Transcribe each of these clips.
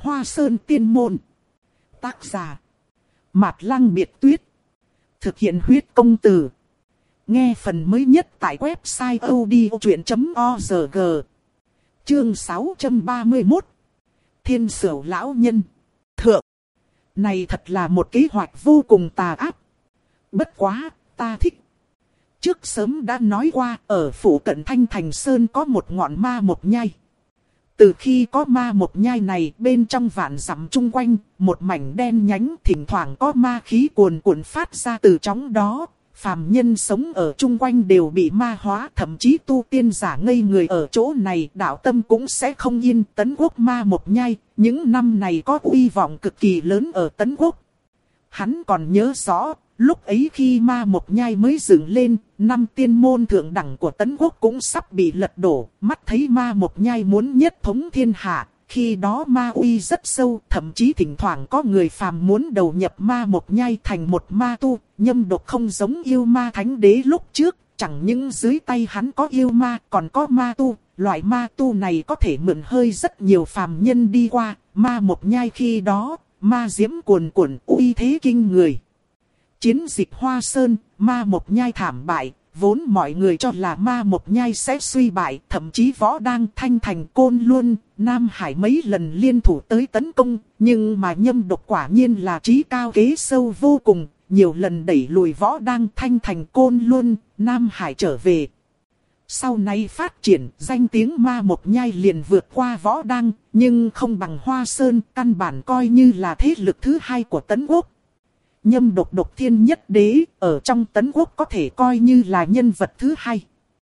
Hoa Sơn Tiên Môn. Tác giả Mạt Lăng Biệt Tuyết. Thực hiện huyết công từ. Nghe phần mới nhất tại website odchuyện.org. Chương 631. Thiên Sửu Lão Nhân. Thượng. Này thật là một kế hoạch vô cùng tà ác. Bất quá, ta thích. Trước sớm đã nói qua, ở phủ cận Thanh Thành Sơn có một ngọn ma một nhai. Từ khi có ma một nhai này, bên trong vạn dặm chung quanh, một mảnh đen nhánh, thỉnh thoảng có ma khí cuồn cuộn phát ra từ trong đó. Phàm nhân sống ở chung quanh đều bị ma hóa, thậm chí tu tiên giả ngây người ở chỗ này, đạo tâm cũng sẽ không yên. Tấn Quốc ma một nhai, những năm này có uy vọng cực kỳ lớn ở Tấn Quốc. Hắn còn nhớ rõ, lúc ấy khi ma một nhai mới dựng lên, năm tiên môn thượng đẳng của Tấn Quốc cũng sắp bị lật đổ. Mắt thấy ma một nhai muốn nhất thống thiên hạ, khi đó ma uy rất sâu, thậm chí thỉnh thoảng có người phàm muốn đầu nhập ma một nhai thành một ma tu. Nhâm Độc không giống yêu ma thánh đế lúc trước, chẳng những dưới tay hắn có yêu ma, còn có ma tu. Loại ma tu này có thể mượn hơi rất nhiều phàm nhân đi qua. Ma một nhai khi đó, ma diễm cuồn cuộn, uy thế kinh người. Chiến dịch Hoa Sơn, ma một nhai thảm bại, vốn mọi người cho là ma một nhai sẽ suy bại, thậm chí Võ Đang, Thanh Thành, Côn Luân, Nam Hải mấy lần liên thủ tới tấn công, nhưng mà Nhâm Độc quả nhiên là trí cao kế sâu vô cùng, nhiều lần đẩy lùi Võ Đang, Thanh Thành, Côn Luân, Nam Hải trở về. Sau này phát triển, danh tiếng ma một nhai liền vượt qua Võ Đang, nhưng không bằng Hoa Sơn, căn bản coi như là thế lực thứ hai của Tấn Quốc. Nhâm Độc độc thiên nhất đế, ở trong Tấn Quốc có thể coi như là nhân vật thứ hai.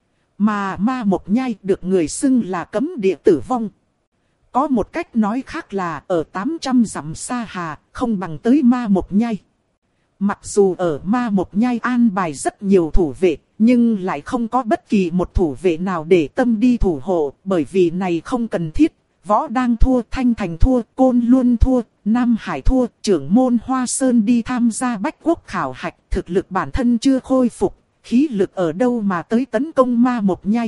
Mà ma một nhai được người xưng là cấm địa tử vong. Có một cách nói khác là ở 800 dặm xa hà, không bằng tới ma một nhai. Mặc dù ở ma một nhai an bài rất nhiều thủ vệ, nhưng lại không có bất kỳ một thủ vệ nào để tâm đi thủ hộ, bởi vì này không cần thiết. Võ Đang thua, Thanh Thành thua, Côn Luân thua, Nam Hải thua, trưởng môn Hoa Sơn đi tham gia bách quốc khảo hạch, thực lực bản thân chưa khôi phục, khí lực ở đâu mà tới tấn công ma một nhai.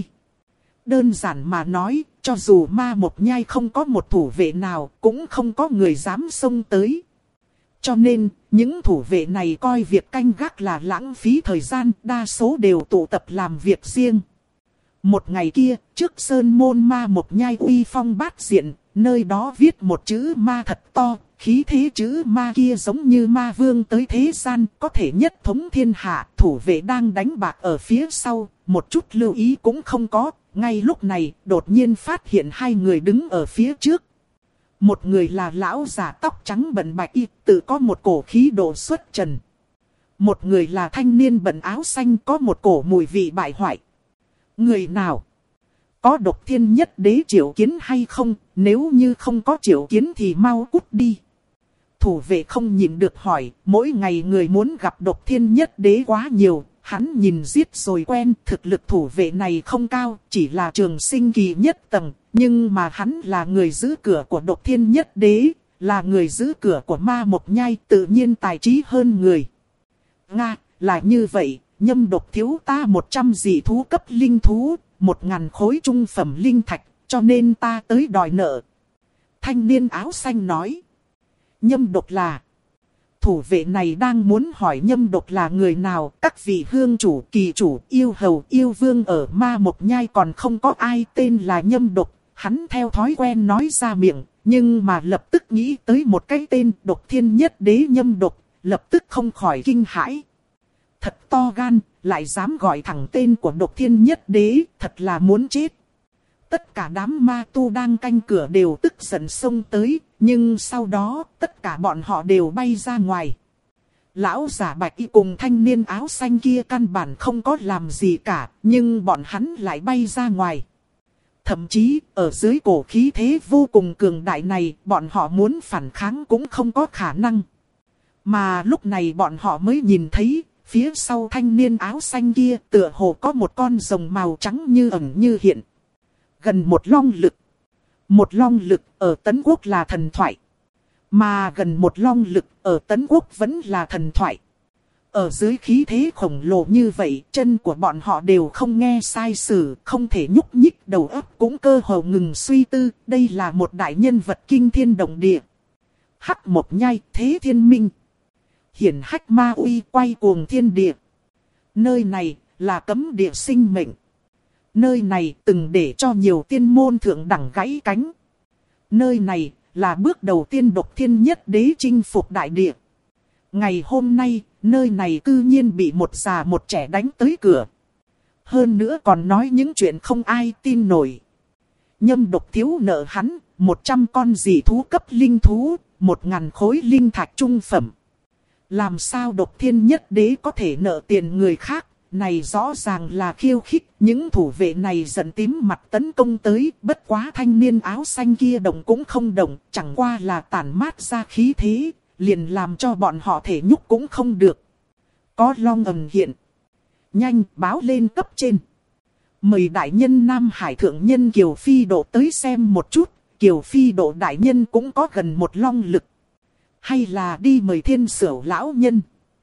Đơn giản mà nói, cho dù ma một nhai không có một thủ vệ nào, cũng không có người dám xông tới. Cho nên, những thủ vệ này coi việc canh gác là lãng phí thời gian, đa số đều tụ tập làm việc riêng. Một ngày kia, trước sơn môn ma một nhai uy phong bát diện, nơi đó viết một chữ ma thật to, khí thế chữ ma kia giống như ma vương tới thế gian, có thể nhất thống thiên hạ. Thủ vệ đang đánh bạc ở phía sau, một chút lưu ý cũng không có. Ngay lúc này, đột nhiên phát hiện hai người đứng ở phía trước. Một người là lão già tóc trắng bận bạch y, tự có một cổ khí độ xuất trần. Một người là thanh niên bận áo xanh, có một cổ mùi vị bại hoại. Người nào? Có độc thiên nhất đế triệu kiến hay không? Nếu như không có triệu kiến thì mau cút đi. Thủ vệ không nhịn được hỏi, mỗi ngày người muốn gặp độc thiên nhất đế quá nhiều. Hắn nhìn giết rồi quen, thực lực thủ vệ này không cao, chỉ là trường sinh kỳ nhất tầng. Nhưng mà hắn là người giữ cửa của độc thiên nhất đế, là người giữ cửa của ma một nhai, tự nhiên tài trí hơn người. Nga, là như vậy. Nhâm Độc thiếu ta 100 dị thú cấp linh thú, 1000 khối trung phẩm linh thạch, cho nên ta tới đòi nợ. Thanh niên áo xanh nói. Nhâm Độc là... Thủ vệ này đang muốn hỏi Nhâm Độc là người nào, các vị hương chủ, kỳ chủ, yêu hầu, yêu vương ở ma một nhai còn không có ai tên là Nhâm Độc. Hắn theo thói quen nói ra miệng, nhưng mà lập tức nghĩ tới một cái tên Độc thiên nhất đế Nhâm Độc, lập tức không khỏi kinh hãi. Thật to gan, lại dám gọi thẳng tên của độc thiên nhất đế, thật là muốn chết. Tất cả đám ma tu đang canh cửa đều tức giận xông tới, nhưng sau đó tất cả bọn họ đều bay ra ngoài. Lão giả bạch y cùng thanh niên áo xanh kia căn bản không có làm gì cả, nhưng bọn hắn lại bay ra ngoài. Thậm chí, ở dưới cổ khí thế vô cùng cường đại này, bọn họ muốn phản kháng cũng không có khả năng. Mà lúc này bọn họ mới nhìn thấy, phía sau thanh niên áo xanh kia tựa hồ có một con rồng màu trắng như ẩn như hiện. Gần một long lực. Một long lực ở Tấn Quốc là thần thoại. Mà gần một long lực ở Tấn Quốc vẫn là thần thoại. Ở dưới khí thế khổng lồ như vậy, chân của bọn họ đều không nghe sai sử, không thể nhúc nhích, đầu óc cũng cơ hồ ngừng suy tư. Đây là một đại nhân vật kinh thiên động địa. Hắc một nhai thế thiên minh. Hiển hách ma uy quay cuồng thiên địa. Nơi này là cấm địa sinh mệnh. Nơi này từng để cho nhiều tiên môn thượng đẳng gãy cánh. Nơi này là bước đầu tiên độc thiên nhất đế chinh phục đại địa. Ngày hôm nay, nơi này cư nhiên bị một già một trẻ đánh tới cửa. Hơn nữa còn nói những chuyện không ai tin nổi. Nhâm Độc thiếu nợ hắn 100 con dị thú cấp linh thú, 1000 khối linh thạch trung phẩm. Làm sao độc thiên nhất đế có thể nợ tiền người khác? Này rõ ràng là khiêu khích. Những thủ vệ này giận tím mặt tấn công tới. Bất quá thanh niên áo xanh kia động cũng không động. Chẳng qua là tản mát ra khí thế. Liền làm cho bọn họ thể nhúc cũng không được. Có long ẩn hiện. Nhanh báo lên cấp trên. Mời đại nhân Nam Hải thượng nhân Kiều Phi Độ tới xem một chút. Kiều Phi Độ đại nhân cũng có gần một long lực. Hay là đi mời Thiên Sửu lão nhân.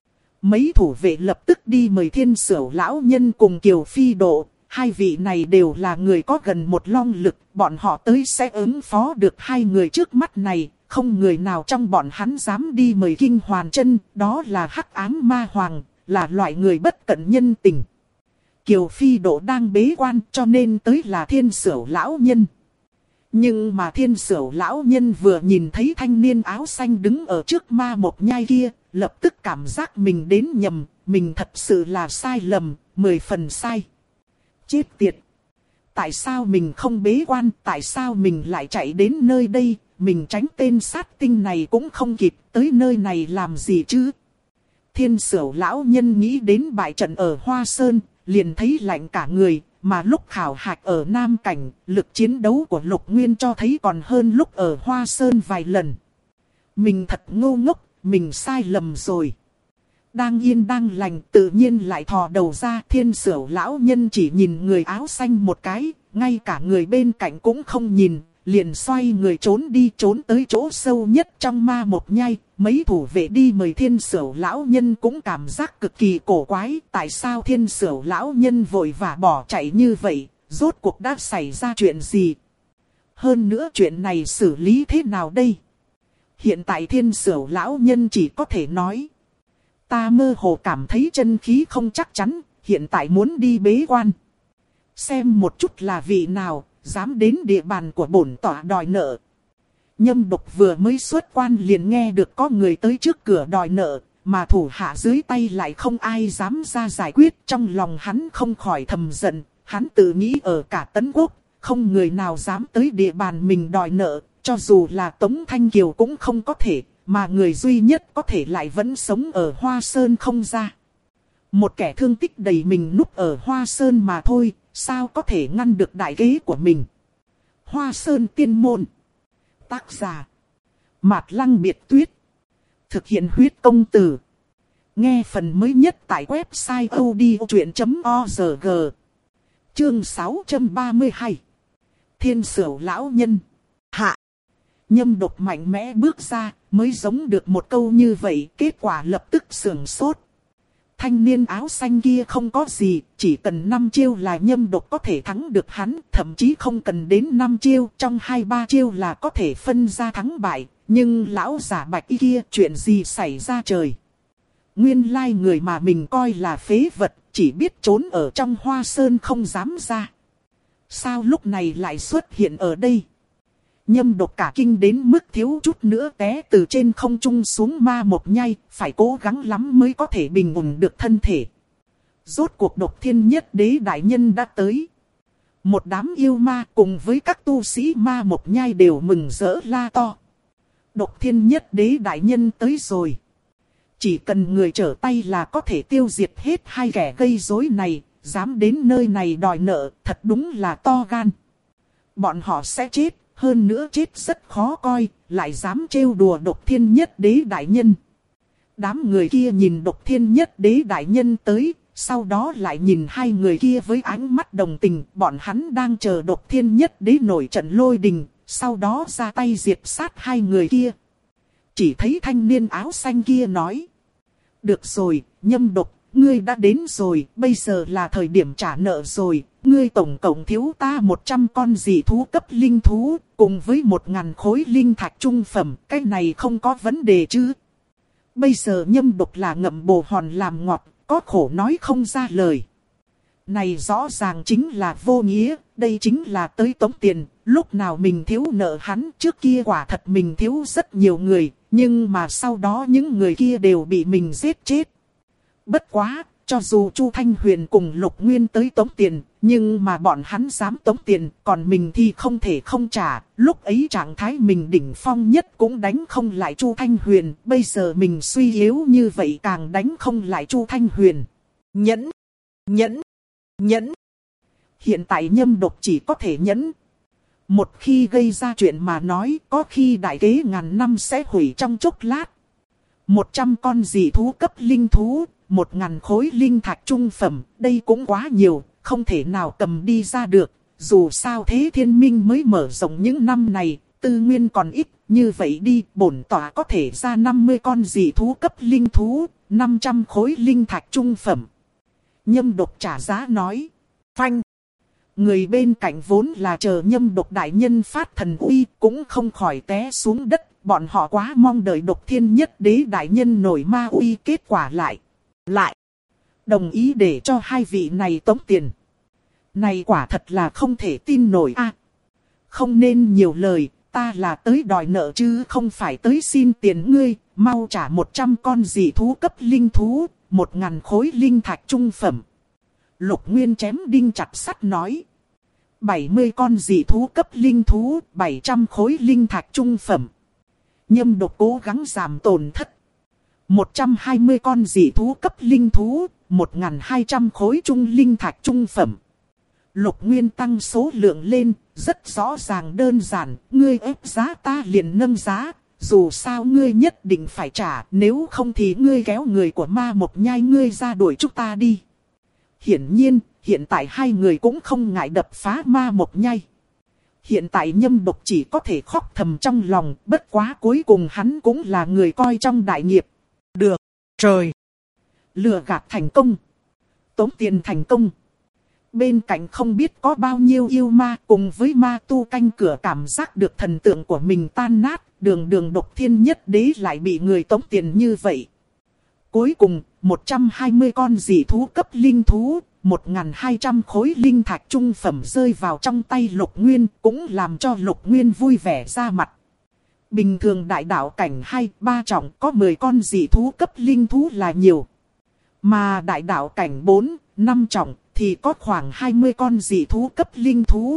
Mấy thủ vệ lập tức đi mời Thiên Sửu lão nhân cùng Kiều Phi Độ. Hai vị này đều là người có gần một long lực. Bọn họ tới sẽ ứng phó được hai người trước mắt này. Không người nào trong bọn hắn dám đi mời Kinh Hoàn Chân. Đó là hắc ám ma hoàng. Là loại người bất cận nhân tình. Kiều Phi Độ đang bế quan cho nên tới là Thiên Sửu lão nhân. Nhưng mà Thiên Sửu lão nhân vừa nhìn thấy thanh niên áo xanh đứng ở trước ma một nhai kia, lập tức cảm giác mình đến nhầm, mình thật sự là sai lầm, 10 phần sai. Chết tiệt! Tại sao mình không bế quan, tại sao mình lại chạy đến nơi đây, mình tránh tên sát tinh này cũng không kịp, tới nơi này làm gì chứ? Thiên Sửu lão nhân nghĩ đến bại trận ở Hoa Sơn, liền thấy lạnh cả người. Mà lúc khảo hạch ở Nam Cảnh, lực chiến đấu của Lục Nguyên cho thấy còn hơn lúc ở Hoa Sơn vài lần. Mình thật ngu ngốc, mình sai lầm rồi. Đang yên đang lành tự nhiên lại thò đầu ra. Thiên Sửu lão nhân chỉ nhìn người áo xanh một cái, ngay cả người bên cạnh cũng không nhìn. Liền xoay người trốn đi, trốn tới chỗ sâu nhất trong ma một nhai. Mấy thủ vệ đi mời Thiên Sửu lão nhân cũng cảm giác cực kỳ cổ quái. Tại sao Thiên Sửu lão nhân vội vã bỏ chạy như vậy? Rốt cuộc đã xảy ra chuyện gì? Hơn nữa chuyện này xử lý thế nào đây? Hiện tại Thiên Sửu lão nhân chỉ có thể nói. Ta mơ hồ cảm thấy chân khí không chắc chắn, hiện tại muốn đi bế quan. Xem một chút là vị nào dám đến địa bàn của bổn tọa đòi nợ. Nhâm Độc vừa mới xuất quan liền nghe được có người tới trước cửa đòi nợ, mà thủ hạ dưới tay lại không ai dám ra giải quyết. Trong lòng hắn không khỏi thầm giận, hắn tự nghĩ ở cả Tấn Quốc, không người nào dám tới địa bàn mình đòi nợ, cho dù là Tống Thanh Kiều cũng không có thể, mà người duy nhất có thể lại vẫn sống ở Hoa Sơn không ra. Một kẻ thương tích đầy mình núp ở Hoa Sơn mà thôi. Sao có thể ngăn được đại kế của mình? Hoa Sơn Tiên Môn. Tác giả Mạt Lăng Biệt Tuyết. Thực hiện huyết công từ. Nghe phần mới nhất tại website odchuyện.org. Chương 632. Thiên Sửu lão nhân. Hạ. Nhâm Độc mạnh mẽ bước ra, mới giống được một câu như vậy, kết quả lập tức sưởng sốt. Thanh niên áo xanh kia không có gì, chỉ cần 5 chiêu là Nhâm Độc có thể thắng được hắn, thậm chí không cần đến 5 chiêu, trong 2-3 chiêu là có thể phân ra thắng bại. Nhưng lão giả bạch y kia, chuyện gì xảy ra trời? Nguyên lai người mà mình coi là phế vật, chỉ biết trốn ở trong Hoa Sơn không dám ra. Sao lúc này lại xuất hiện ở đây? Nhâm Độc cả kinh đến mức thiếu chút nữa té từ trên không trung xuống ma một nhai, phải cố gắng lắm mới có thể bình ổn được thân thể. Rốt cuộc Độc Thiên Nhất Đế đại nhân đã tới. Một đám yêu ma cùng với các tu sĩ ma một nhai đều mừng rỡ la to. Độc Thiên Nhất Đế đại nhân tới rồi. Chỉ cần người trở tay là có thể tiêu diệt hết hai kẻ gây rối này, dám đến nơi này đòi nợ, thật đúng là to gan. Bọn họ sẽ chết. Hơn nữa chết rất khó coi, lại dám trêu đùa Độc Thiên Nhất Đế đại nhân. Đám người kia nhìn Độc Thiên Nhất Đế đại nhân tới, sau đó lại nhìn hai người kia với ánh mắt đồng tình. Bọn hắn đang chờ Độc Thiên Nhất Đế nổi trận lôi đình, sau đó ra tay diệt sát hai người kia. Chỉ thấy thanh niên áo xanh kia nói. Được rồi, Nhâm Độc, ngươi đã đến rồi, bây giờ là thời điểm trả nợ rồi. Ngươi tổng cộng thiếu ta 100 con dị thú cấp linh thú, cùng với 1000 khối linh thạch trung phẩm, cái này không có vấn đề chứ. Bây giờ Nhâm Độc là ngậm bồ hòn làm ngọt, có khổ nói không ra lời. Này rõ ràng chính là vô nghĩa, đây chính là tới tống tiền, lúc nào mình thiếu nợ hắn, trước kia quả thật mình thiếu rất nhiều người, nhưng mà sau đó những người kia đều bị mình giết chết. Bất quá, cho dù Chu Thanh Huyền cùng Lục Nguyên tới tống tiền, nhưng mà bọn hắn dám tống tiền, còn mình thì không thể không trả. Lúc ấy trạng thái mình đỉnh phong nhất cũng đánh không lại Chu Thanh Huyền, bây giờ mình suy yếu như vậy càng đánh không lại Chu Thanh Huyền. Nhẫn, nhẫn, nhẫn. Hiện tại Nhâm Độc chỉ có thể nhẫn. Một khi gây ra chuyện mà nói, có khi đại kế ngàn năm sẽ hủy trong chốc lát. 100 con dị thú cấp linh thú, 1000 khối linh thạch trung phẩm, đây cũng quá nhiều, không thể nào cầm đi ra được. Dù sao Thế Thiên Minh mới mở rộng những năm này, tư nguyên còn ít, như vậy đi, bổn tỏa có thể ra 50 con dị thú cấp linh thú, 500 khối linh thạch trung phẩm. Nhâm Độc trả giá nói, phanh. Người bên cạnh vốn là chờ Nhâm Độc đại nhân phát thần uy, cũng không khỏi té xuống đất. Bọn họ quá mong đợi Độc Thiên Nhất Đế đại nhân nổi ma uy, kết quả lại đồng ý để cho hai vị này tống tiền. Này quả thật là không thể tin nổi a. Không nên nhiều lời, ta là tới đòi nợ chứ không phải tới xin tiền ngươi, mau trả 100 con dị thú cấp linh thú, 1000 khối linh thạch trung phẩm. Lục Nguyên chém đinh chặt sắt nói. 70 con dị thú cấp linh thú, 700 khối linh thạch trung phẩm. Nhâm Độc cố gắng giảm tổn thất. 120 con dị thú cấp linh thú, 1200 khối trung linh thạch trung phẩm. Lục Nguyên tăng số lượng lên, rất rõ ràng đơn giản, ngươi ép giá ta liền nâng giá, dù sao ngươi nhất định phải trả, nếu không thì ngươi kéo người của Ma Mộc Nhai ngươi ra đuổi chúng ta đi. Hiển nhiên, hiện tại hai người cũng không ngại đập phá Ma Mộc Nhai. Hiện tại Nhâm Độc chỉ có thể khóc thầm trong lòng, bất quá cuối cùng hắn cũng là người coi trong đại nghiệp. Được, trời! Lừa gạt thành công. Tống tiền thành công. Bên cạnh không biết có bao nhiêu yêu ma cùng với ma tu canh cửa cảm giác được thần tượng của mình tan nát. Đường Độc Thiên Nhất Đế lại bị người tống tiền như vậy. Cuối cùng, 120 con dị thú cấp linh thú, 1200 khối linh thạch trung phẩm rơi vào trong tay Lục Nguyên, cũng làm cho Lục Nguyên vui vẻ ra mặt. Bình thường đại đạo cảnh 2-3 trọng có 10 con dị thú cấp linh thú là nhiều. Mà đại đạo cảnh 4-5 trọng thì có khoảng 20 con dị thú cấp linh thú.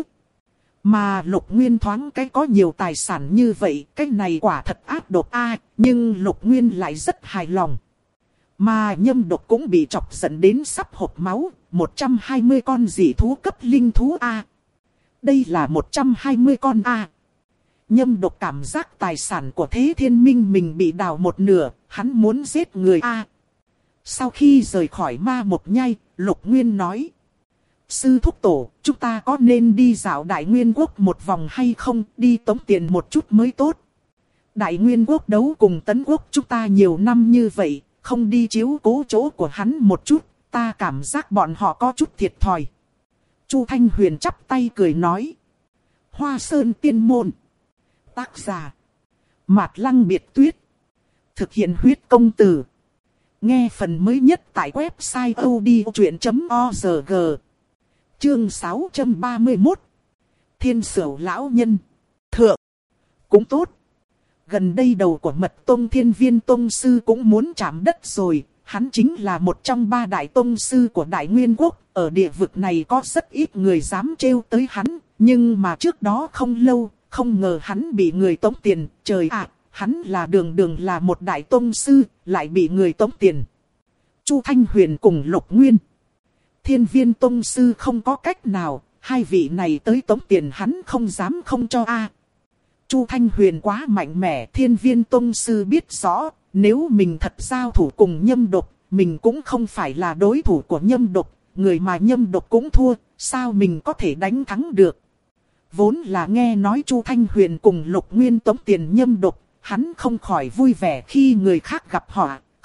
Mà Lục Nguyên thoáng cái có nhiều tài sản như vậy, cái này quả thật ác độc a, nhưng Lục Nguyên lại rất hài lòng. Mà Nhâm Độc cũng bị chọc giận đến sắp hộc máu, 120 con dị thú cấp linh thú a. Đây là 120 con a. Nhâm Độc cảm giác tài sản của Thế Thiên Minh mình bị đào một nửa, hắn muốn giết người a. Sau khi rời khỏi Ma Mộc Nhai, Lục Nguyên nói. Sư thúc tổ, chúng ta có nên đi dạo Đại Nguyên Quốc một vòng hay không, đi tống tiền một chút mới tốt. Đại Nguyên Quốc đấu cùng Tấn Quốc chúng ta nhiều năm như vậy, không đi chiếu cố chỗ của hắn một chút, ta cảm giác bọn họ có chút thiệt thòi. Chu Thanh Huyền chắp tay cười nói. Hoa Sơn Tiên Môn. Tác giả. Mạt Lăng Biệt Tuyết. Thực hiện huyết công từ. Nghe phần mới nhất tại website odchuyện.org. Chương 631. Thiên Sửu Lão Nhân. Thượng. Cũng tốt. Gần đây đầu của Mật Tông Thiên Viên Tông Sư cũng muốn chạm đất rồi. Hắn chính là một trong 3 đại tông sư của Đại Nguyên Quốc. Ở địa vực này có rất ít người dám trêu tới hắn. Nhưng mà trước đó không lâu, không ngờ hắn bị người tống tiền. Trời ạ, hắn là đường là một đại tông sư, lại bị người tống tiền. Chu Thanh Huyền cùng Lục Nguyên. Thiên Viên Tông Sư không có cách nào, hai vị này tới tống tiền hắn không dám không cho a. Chu Thanh Huyền quá mạnh mẽ, Thiên Viên Tông Sư biết rõ, nếu mình thật giao thủ cùng Nhâm Độc, mình cũng không phải là đối thủ của Nhâm Độc, người mà Nhâm Độc cũng thua, sao mình có thể đánh thắng được. Vốn là nghe nói Chu Thanh Huyền cùng Lục Nguyên tống tiền Nhâm Độc, hắn không khỏi vui vẻ khi người khác gặp họ,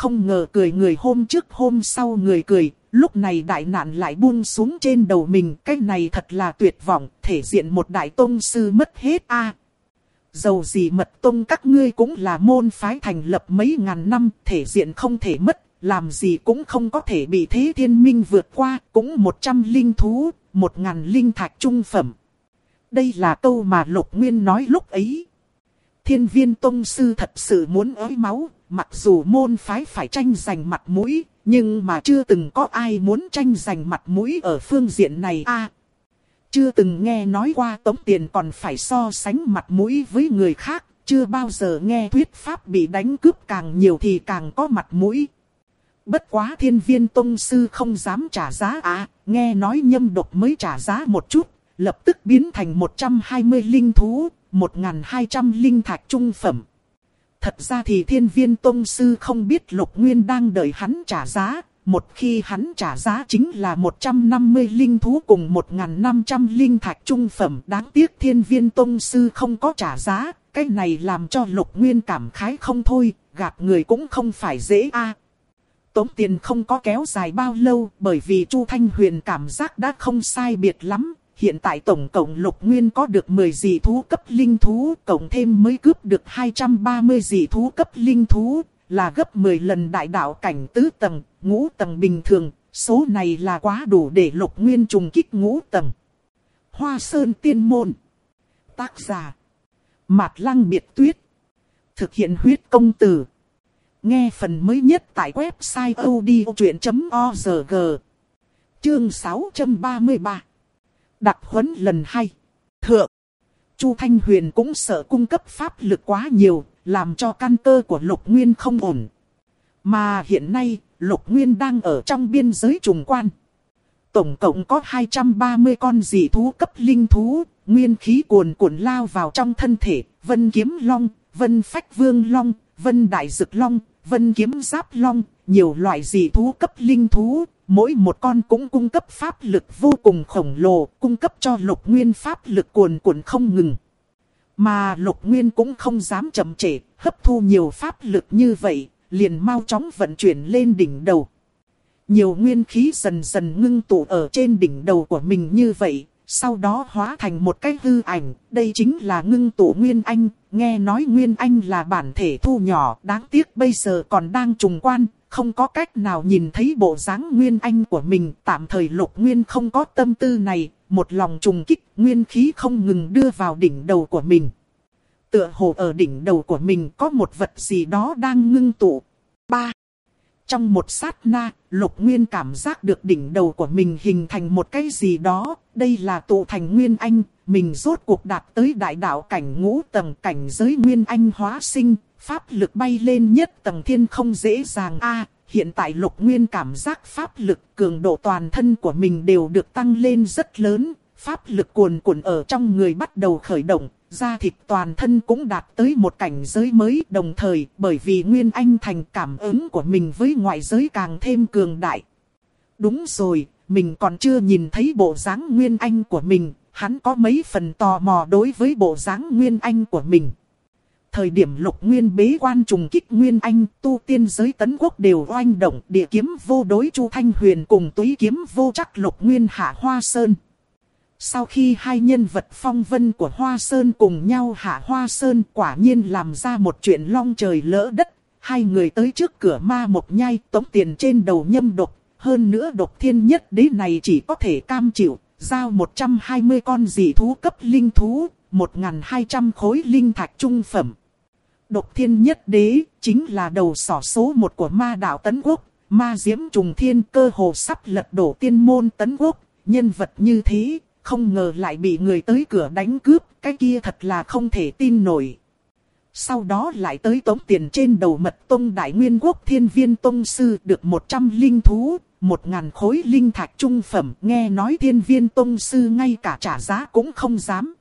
Không ngờ cười người hôm trước hôm sau người cười, lúc này đại nạn lại buông xuống trên đầu mình. Cái này thật là tuyệt vọng, thể diện một đại tông sư mất hết a. Dầu gì mật tông các ngươi cũng là môn phái thành lập mấy ngàn năm, thể diện không thể mất, làm gì cũng không có thể bị thế thiên minh vượt qua, cũng 100 linh thú, 1000 linh thạch trung phẩm. Đây là câu mà Lục Nguyên nói lúc ấy. Thiên Viên tông sư thật sự muốn ới máu, mặc dù môn phái phải tranh giành mặt mũi, nhưng mà chưa từng có ai muốn tranh giành mặt mũi ở phương diện này a. Chưa từng nghe nói qua tống tiền còn phải so sánh mặt mũi với người khác, chưa bao giờ nghe thuyết pháp bị đánh cướp càng nhiều thì càng có mặt mũi. Bất quá Thiên Viên tông sư không dám trả giá nghe nói Nhâm Độc mới trả giá một chút, lập tức biến thành 120 linh thú, 1200 linh thạch trung phẩm. Thật ra thì Thiên Viên tông sư không biết Lục Nguyên đang đợi hắn trả giá, một khi hắn trả giá chính là 150 linh thú cùng 1500 linh thạch trung phẩm. Đáng tiếc Thiên Viên tông sư không có trả giá, cái này làm cho Lục Nguyên cảm khái không thôi, gạt người cũng không phải dễ Tống tiền không có kéo dài bao lâu, bởi vì Chu Thanh Huyền cảm giác đã không sai biệt lắm. Hiện tại tổng cộng Lục Nguyên có được 10 dị thú cấp linh thú, cộng thêm mới cướp được 230 dị thú cấp linh thú, là gấp 10 lần đại đạo cảnh tứ tầng, ngũ tầng bình thường, số này là quá đủ để Lục Nguyên trùng kích ngũ tầng. Hoa Sơn Tiên Môn. Tác giả Mạt Lăng Biệt Tuyết. Thực hiện huyết công từ. Nghe phần mới nhất tại website odchuyện.org. Chương 633. Đặc huấn lần 2. Thượng. Chu Thanh Huyền cũng sợ cung cấp pháp lực quá nhiều, làm cho căn cơ của Lục Nguyên không ổn. Mà hiện nay, Lục Nguyên đang ở trong biên giới trùng quan. Tổng cộng có 230 con dị thú cấp linh thú, nguyên khí cuồn cuộn lao vào trong thân thể, Vân Kiếm Long, Vân Phách Vương Long, Vân Đại Dực Long, Vân Kiếm Giáp Long, nhiều loại dị thú cấp linh thú, mỗi một con cũng cung cấp pháp lực vô cùng khổng lồ, cung cấp cho Lục Nguyên pháp lực cuồn cuộn không ngừng. Mà Lục Nguyên cũng không dám chậm trễ, hấp thu nhiều pháp lực như vậy, liền mau chóng vận chuyển lên đỉnh đầu. Nhiều nguyên khí dần dần ngưng tụ ở trên đỉnh đầu của mình như vậy, sau đó hóa thành một cái hư ảnh, đây chính là ngưng tụ Nguyên Anh. Nghe nói Nguyên Anh là bản thể thu nhỏ, đáng tiếc bây giờ còn đang trùng quan, không có cách nào nhìn thấy bộ dáng Nguyên Anh của mình. Tạm thời Lục Nguyên không có tâm tư này, một lòng trùng kích, nguyên khí không ngừng đưa vào đỉnh đầu của mình. Tựa hồ ở đỉnh đầu của mình có một vật gì đó đang ngưng tụ. 3. Trong một sát na, Lục Nguyên cảm giác được đỉnh đầu của mình hình thành một cái gì đó, đây là tụ thành Nguyên Anh, mình rốt cuộc đạt tới đại đạo cảnh ngũ tầng, cảnh giới Nguyên Anh hóa sinh, pháp lực bay lên nhất tầng thiên không dễ dàng hiện tại Lục Nguyên cảm giác pháp lực cường độ toàn thân của mình đều được tăng lên rất lớn, pháp lực cuồn cuộn ở trong người bắt đầu khởi động. Da thịt toàn thân cũng đạt tới một cảnh giới mới, đồng thời bởi vì Nguyên Anh thành cảm ứng của mình với ngoại giới càng thêm cường đại. Đúng rồi, mình còn chưa nhìn thấy bộ dáng Nguyên Anh của mình, hắn có mấy phần tò mò đối với bộ dáng Nguyên Anh của mình. Thời điểm Lục Nguyên bế quan trùng kích Nguyên Anh, tu tiên giới Tấn Quốc đều oanh động, địa kiếm vô đối Chu Thanh Huyền cùng túy kiếm vô chắc Lục Nguyên hạ Hoa Sơn. Sau khi hai nhân vật phong vân của Hoa Sơn cùng nhau hạ Hoa Sơn, quả nhiên làm ra một chuyện long trời lỡ đất. Hai người tới trước cửa Ma Mộc Nhai, tống tiền trên đầu Nhâm Độc. Hơn nữa Độc Thiên Nhất Đế này chỉ có thể cam chịu, giao 120 con dị thú cấp linh thú, 1200 khối linh thạch trung phẩm. Độc Thiên Nhất Đế chính là đầu sỏ số 1 của ma đạo Tấn Quốc, ma diễm trùng thiên, cơ hồ sắp lật đổ tiên môn Tấn Quốc. Nhân vật như thế, không ngờ lại bị người tới cửa đánh cướp, cái kia thật là không thể tin nổi. Sau đó lại tới tống tiền trên đầu Mật Tông Đại Nguyên Quốc Thiên Viên Tông Sư được 100 linh thú, 1000 khối linh thạch trung phẩm. Nghe nói Thiên Viên Tông Sư ngay cả trả giá cũng không dám.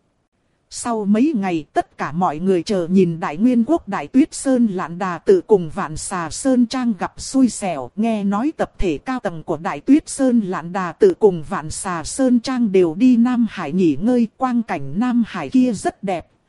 Sau mấy ngày tất cả mọi người chờ nhìn Đại Nguyên Quốc Đại Tuyết Sơn Lạn Đà Tự cùng Vạn Xà Sơn Trang gặp xui xẻo. Nghe nói tập thể cao tầng của Đại Tuyết Sơn Lạn Đà Tự cùng Vạn Xà Sơn Trang đều đi Nam Hải nghỉ ngơi. Quang cảnh Nam Hải kia rất đẹp,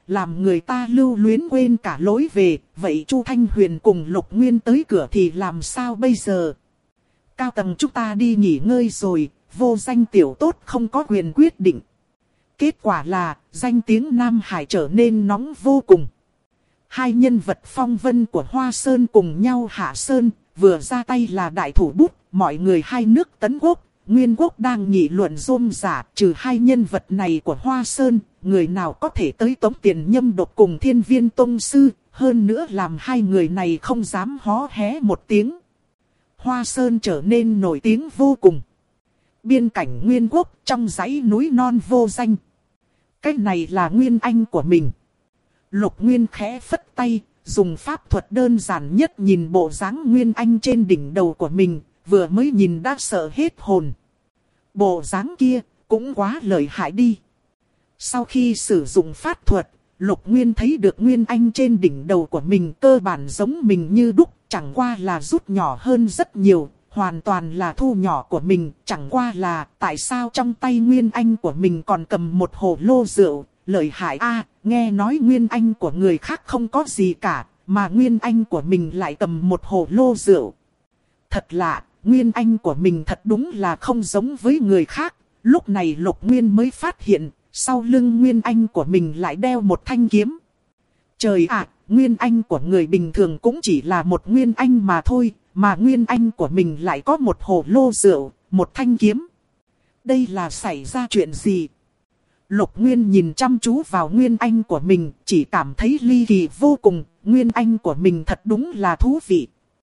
làm người ta lưu luyến quên cả lối về. Vậy Chu Thanh Huyền cùng Lục Nguyên tới cửa thì làm sao bây giờ? Cao tầng chúng ta đi nghỉ ngơi rồi, vô danh tiểu tốt không có quyền quyết định. Kết quả là, danh tiếng Nam Hải trở nên nóng vô cùng. Hai nhân vật phong vân của Hoa Sơn cùng nhau hạ sơn, vừa ra tay là đại thủ bút, mọi người hai nước Tấn Quốc, Nguyên Quốc đang nghị luận rôm rả, trừ hai nhân vật này của Hoa Sơn, người nào có thể tới Tống Tiền Nhâm đột cùng Thiên Viên Tông Sư, hơn nữa làm hai người này không dám hó hé một tiếng. Hoa Sơn trở nên nổi tiếng vô cùng. Biên cảnh Nguyên Quốc trong dãy núi non vô danh. Cái này là Nguyên Anh của mình. Lục Nguyên khẽ phất tay, dùng pháp thuật đơn giản nhất nhìn bộ dáng Nguyên Anh trên đỉnh đầu của mình, vừa mới nhìn đã sợ hết hồn. Bộ dáng kia cũng quá lợi hại đi. Sau khi sử dụng pháp thuật, Lục Nguyên thấy được Nguyên Anh trên đỉnh đầu của mình cơ bản giống mình như đúc, chẳng qua là rút nhỏ hơn rất nhiều, hoàn toàn là thu nhỏ của mình, chẳng qua là tại sao trong tay Nguyên Anh của mình còn cầm một hồ lô rượu, lợi hại a, nghe nói Nguyên Anh của người khác không có gì cả, mà Nguyên Anh của mình lại cầm một hồ lô rượu. Thật lạ, Nguyên Anh của mình thật đúng là không giống với người khác, lúc này Lục Nguyên mới phát hiện, sau lưng Nguyên Anh của mình lại đeo một thanh kiếm. Trời ạ, Nguyên Anh của người bình thường cũng chỉ là một Nguyên Anh mà thôi, mà Nguyên Anh của mình lại có một hồ lô rượu, một thanh kiếm. Đây là xảy ra chuyện gì? Lục Nguyên nhìn chăm chú vào Nguyên Anh của mình, chỉ cảm thấy ly kỳ vô cùng, Nguyên Anh của mình thật đúng là thú vị.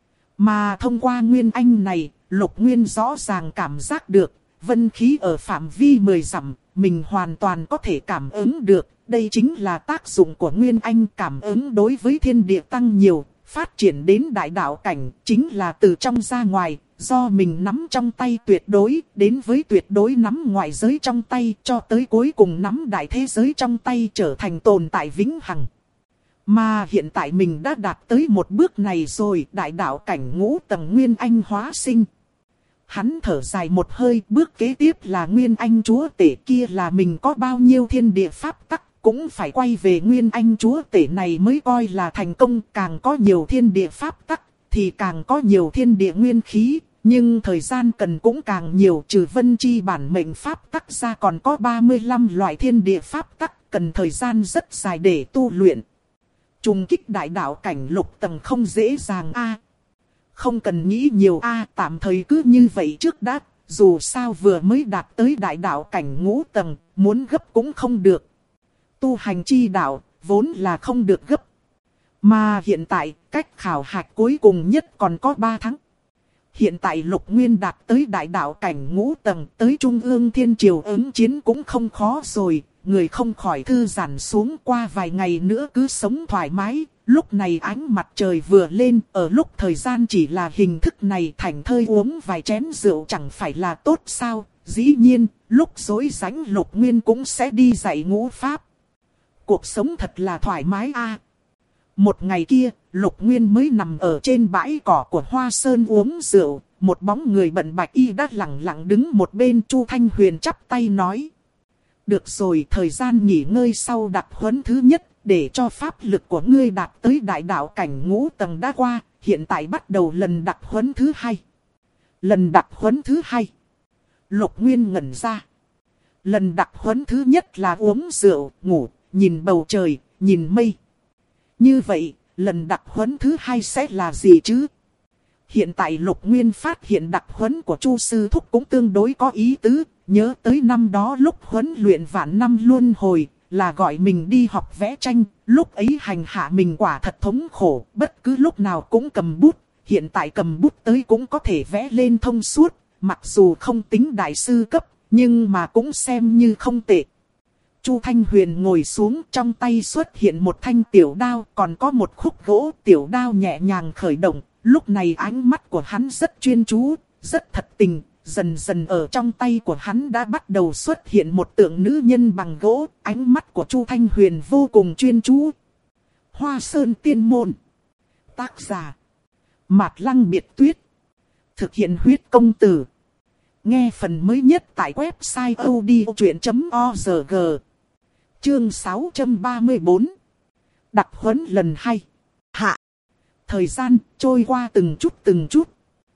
Mà thông qua Nguyên Anh này, Lục Nguyên rõ ràng cảm giác được, vân khí ở phạm vi 10 dặm, mình hoàn toàn có thể cảm ứng được. Đây chính là tác dụng của Nguyên Anh, cảm ứng đối với thiên địa tăng nhiều, phát triển đến đại đạo cảnh, chính là từ trong ra ngoài, do mình nắm trong tay tuyệt đối, đến với tuyệt đối nắm ngoại giới trong tay, cho tới cuối cùng nắm đại thế giới trong tay trở thành tồn tại vĩnh hằng. Mà hiện tại mình đã đạt tới một bước này rồi, đại đạo cảnh ngũ tầng Nguyên Anh hóa sinh. Hắn thở dài một hơi, bước kế tiếp là Nguyên Anh chúa tể, kia là mình có bao nhiêu thiên địa pháp tắc, cũng phải quay về Nguyên Anh chúa tể này mới coi là thành công. Càng có nhiều thiên địa pháp tắc, thì càng có nhiều thiên địa nguyên khí, nhưng thời gian cần cũng càng nhiều. Trừ vân chi bản mệnh pháp tắc ra còn có 35 loại thiên địa pháp tắc, cần thời gian rất dài để tu luyện. Trùng kích đại đạo cảnh lục tầng không dễ dàng a. Không cần nghĩ nhiều a, tạm thời cứ như vậy trước đã, dù sao vừa mới đạt tới đại đạo cảnh ngũ tầng, muốn gấp cũng không được. Tu hành chi đạo, vốn là không được gấp. Mà hiện tại, cách khảo hạch cuối cùng nhất còn có 3 tháng. Hiện tại Lục Nguyên đạt tới đại đạo cảnh ngũ tầng, tới Trung ương Thiên Triều ứng chiến cũng không khó rồi. Người không khỏi thư giãn xuống, qua vài ngày nữa cứ sống thoải mái. Lúc này ánh mặt trời vừa lên, ở lúc thời gian chỉ là hình thức này, thảnh thơi uống vài chén rượu chẳng phải là tốt sao? Dĩ nhiên, lúc rỗi rảnh Lục Nguyên cũng sẽ đi dạy ngũ pháp. Cuộc sống thật là thoải mái a. Một ngày kia, Lục Nguyên mới nằm ở trên bãi cỏ của Hoa Sơn uống rượu, một bóng người bận bạch y đã lặng lặng đứng một bên. Chu Thanh Huyền chắp tay nói: được rồi, thời gian nghỉ ngơi sau đặc huấn thứ nhất, để cho pháp lực của ngươi đạt tới đại đạo cảnh ngũ tầng đã qua, hiện tại bắt đầu lần đặc huấn thứ hai. Lần đặc huấn thứ hai. Lục Nguyên ngẩn ra. Lần đặc huấn thứ nhất là uống rượu, ngủ, nhìn bầu trời, nhìn mây. Như vậy, lần đặc huấn thứ hai sẽ là gì chứ? Hiện tại Lục Nguyên phát hiện đặc huấn của Chu Sư Thúc cũng tương đối có ý tứ. Nhớ tới năm đó lúc huấn luyện vạn năm luân hồi, là gọi mình đi học vẽ tranh. Lúc ấy hành hạ mình quả thật thống khổ, bất cứ lúc nào cũng cầm bút. Hiện tại cầm bút tới cũng có thể vẽ lên thông suốt. Mặc dù không tính đại sư cấp, nhưng mà cũng xem như không tệ. Chu Thanh Huyền ngồi xuống, trong tay xuất hiện một thanh tiểu đao, còn có một khúc gỗ. Tiểu đao nhẹ nhàng khởi động, lúc này ánh mắt của hắn rất chuyên chú, rất thật tình. Dần dần ở trong tay của hắn đã bắt đầu xuất hiện một tượng nữ nhân bằng gỗ. Ánh mắt của Chu Thanh Huyền vô cùng chuyên chú. Hoa Sơn Tiên Môn. Tác giả: Mạt Lăng Biệt Tuyết. Thực hiện huyết công từ. Nghe phần mới nhất tại website odchuyện.org. Chương 634. Đặc huấn lần 2. Hạ. Thời gian trôi qua từng chút từng chút.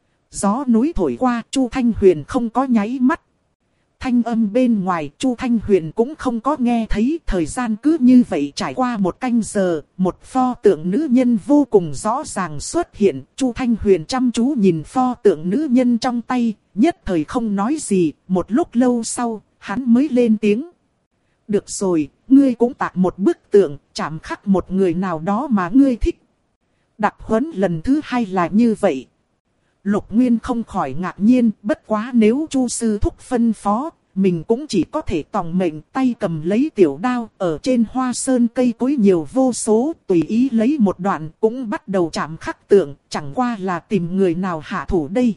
Gió núi thổi qua, Chu Thanh Huyền không có nháy mắt. Thanh âm bên ngoài, Chu Thanh Huyền cũng không có nghe thấy. Thời gian cứ như vậy trải qua một canh giờ, một pho tượng nữ nhân vô cùng rõ ràng xuất hiện. Chu Thanh Huyền chăm chú nhìn pho tượng nữ nhân trong tay, nhất thời không nói gì. Một lúc lâu sau, hắn mới lên tiếng. Được rồi, ngươi cũng tạc một bức tượng, chạm khắc một người nào đó mà ngươi thích. Đặc huấn lần thứ 2 là như vậy. Lục Nguyên không khỏi ngạc nhiên, bất quá nếu Chu sư thúc phân phó, mình cũng chỉ có thể tòng mệnh, tay cầm lấy tiểu đao, ở trên hoa sơn cây cối nhiều vô số, tùy ý lấy một đoạn cũng bắt đầu chạm khắc tượng, chẳng qua là tìm người nào hạ thủ đây.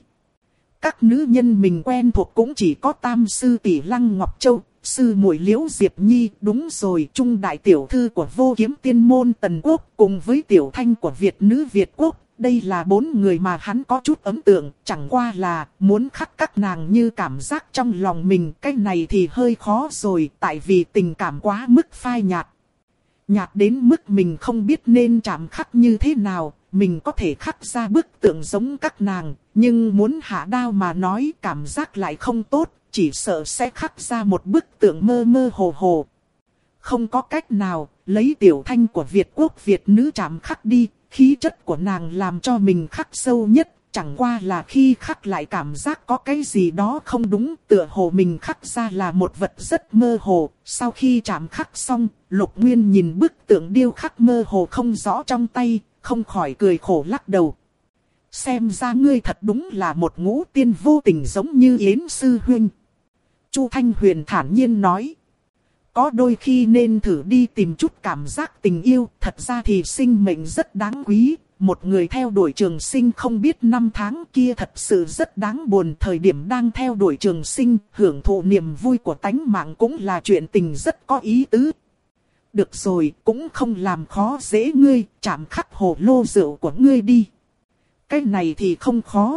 Các nữ nhân mình quen thuộc cũng chỉ có tam sư tỷ Lăng Ngọc Châu, sư muội Liễu Diệp Nhi, đúng rồi, trung đại tiểu thư của Vô Kiếm Tiên môn Tần Quốc, cùng với tiểu thanh của Việt nữ Việt Quốc. Đây là 4 người mà hắn có chút ấn tượng, chẳng qua là muốn khắc các nàng như cảm giác trong lòng mình. Cái này thì hơi khó rồi, tại vì tình cảm quá mức phai nhạt. Nhạt đến mức mình không biết nên chạm khắc như thế nào, mình có thể khắc ra bức tượng giống các nàng, nhưng muốn hạ đao mà nói cảm giác lại không tốt, chỉ sợ sẽ khắc ra một bức tượng mơ mơ hồ hồ. Không có cách nào, lấy tiểu thanh của Việt Quốc Việt nữ chạm khắc đi. Khí chất của nàng làm cho mình khắc sâu nhất, chẳng qua là khi khắc lại cảm giác có cái gì đó không đúng, tựa hồ mình khắc ra là một vật rất mơ hồ. Sau khi chạm khắc xong, Lục Nguyên nhìn bức tượng điêu khắc mơ hồ không rõ trong tay, không khỏi cười khổ lắc đầu. Xem ra ngươi thật đúng là một ngũ tiên vô tình giống như Yến sư huynh. Chu Thanh Huyền thản nhiên nói. Có đôi khi nên thử đi tìm chút cảm giác tình yêu, thật ra thì sinh mệnh rất đáng quý. Một người theo đuổi trường sinh không biết năm tháng kia thật sự rất đáng buồn. Thời điểm đang theo đuổi trường sinh, hưởng thụ niềm vui của tánh mạng cũng là chuyện tình rất có ý tứ. Được rồi, cũng không làm khó dễ ngươi, chạm khắc hồ lô rượu của ngươi đi. Cái này thì không khó.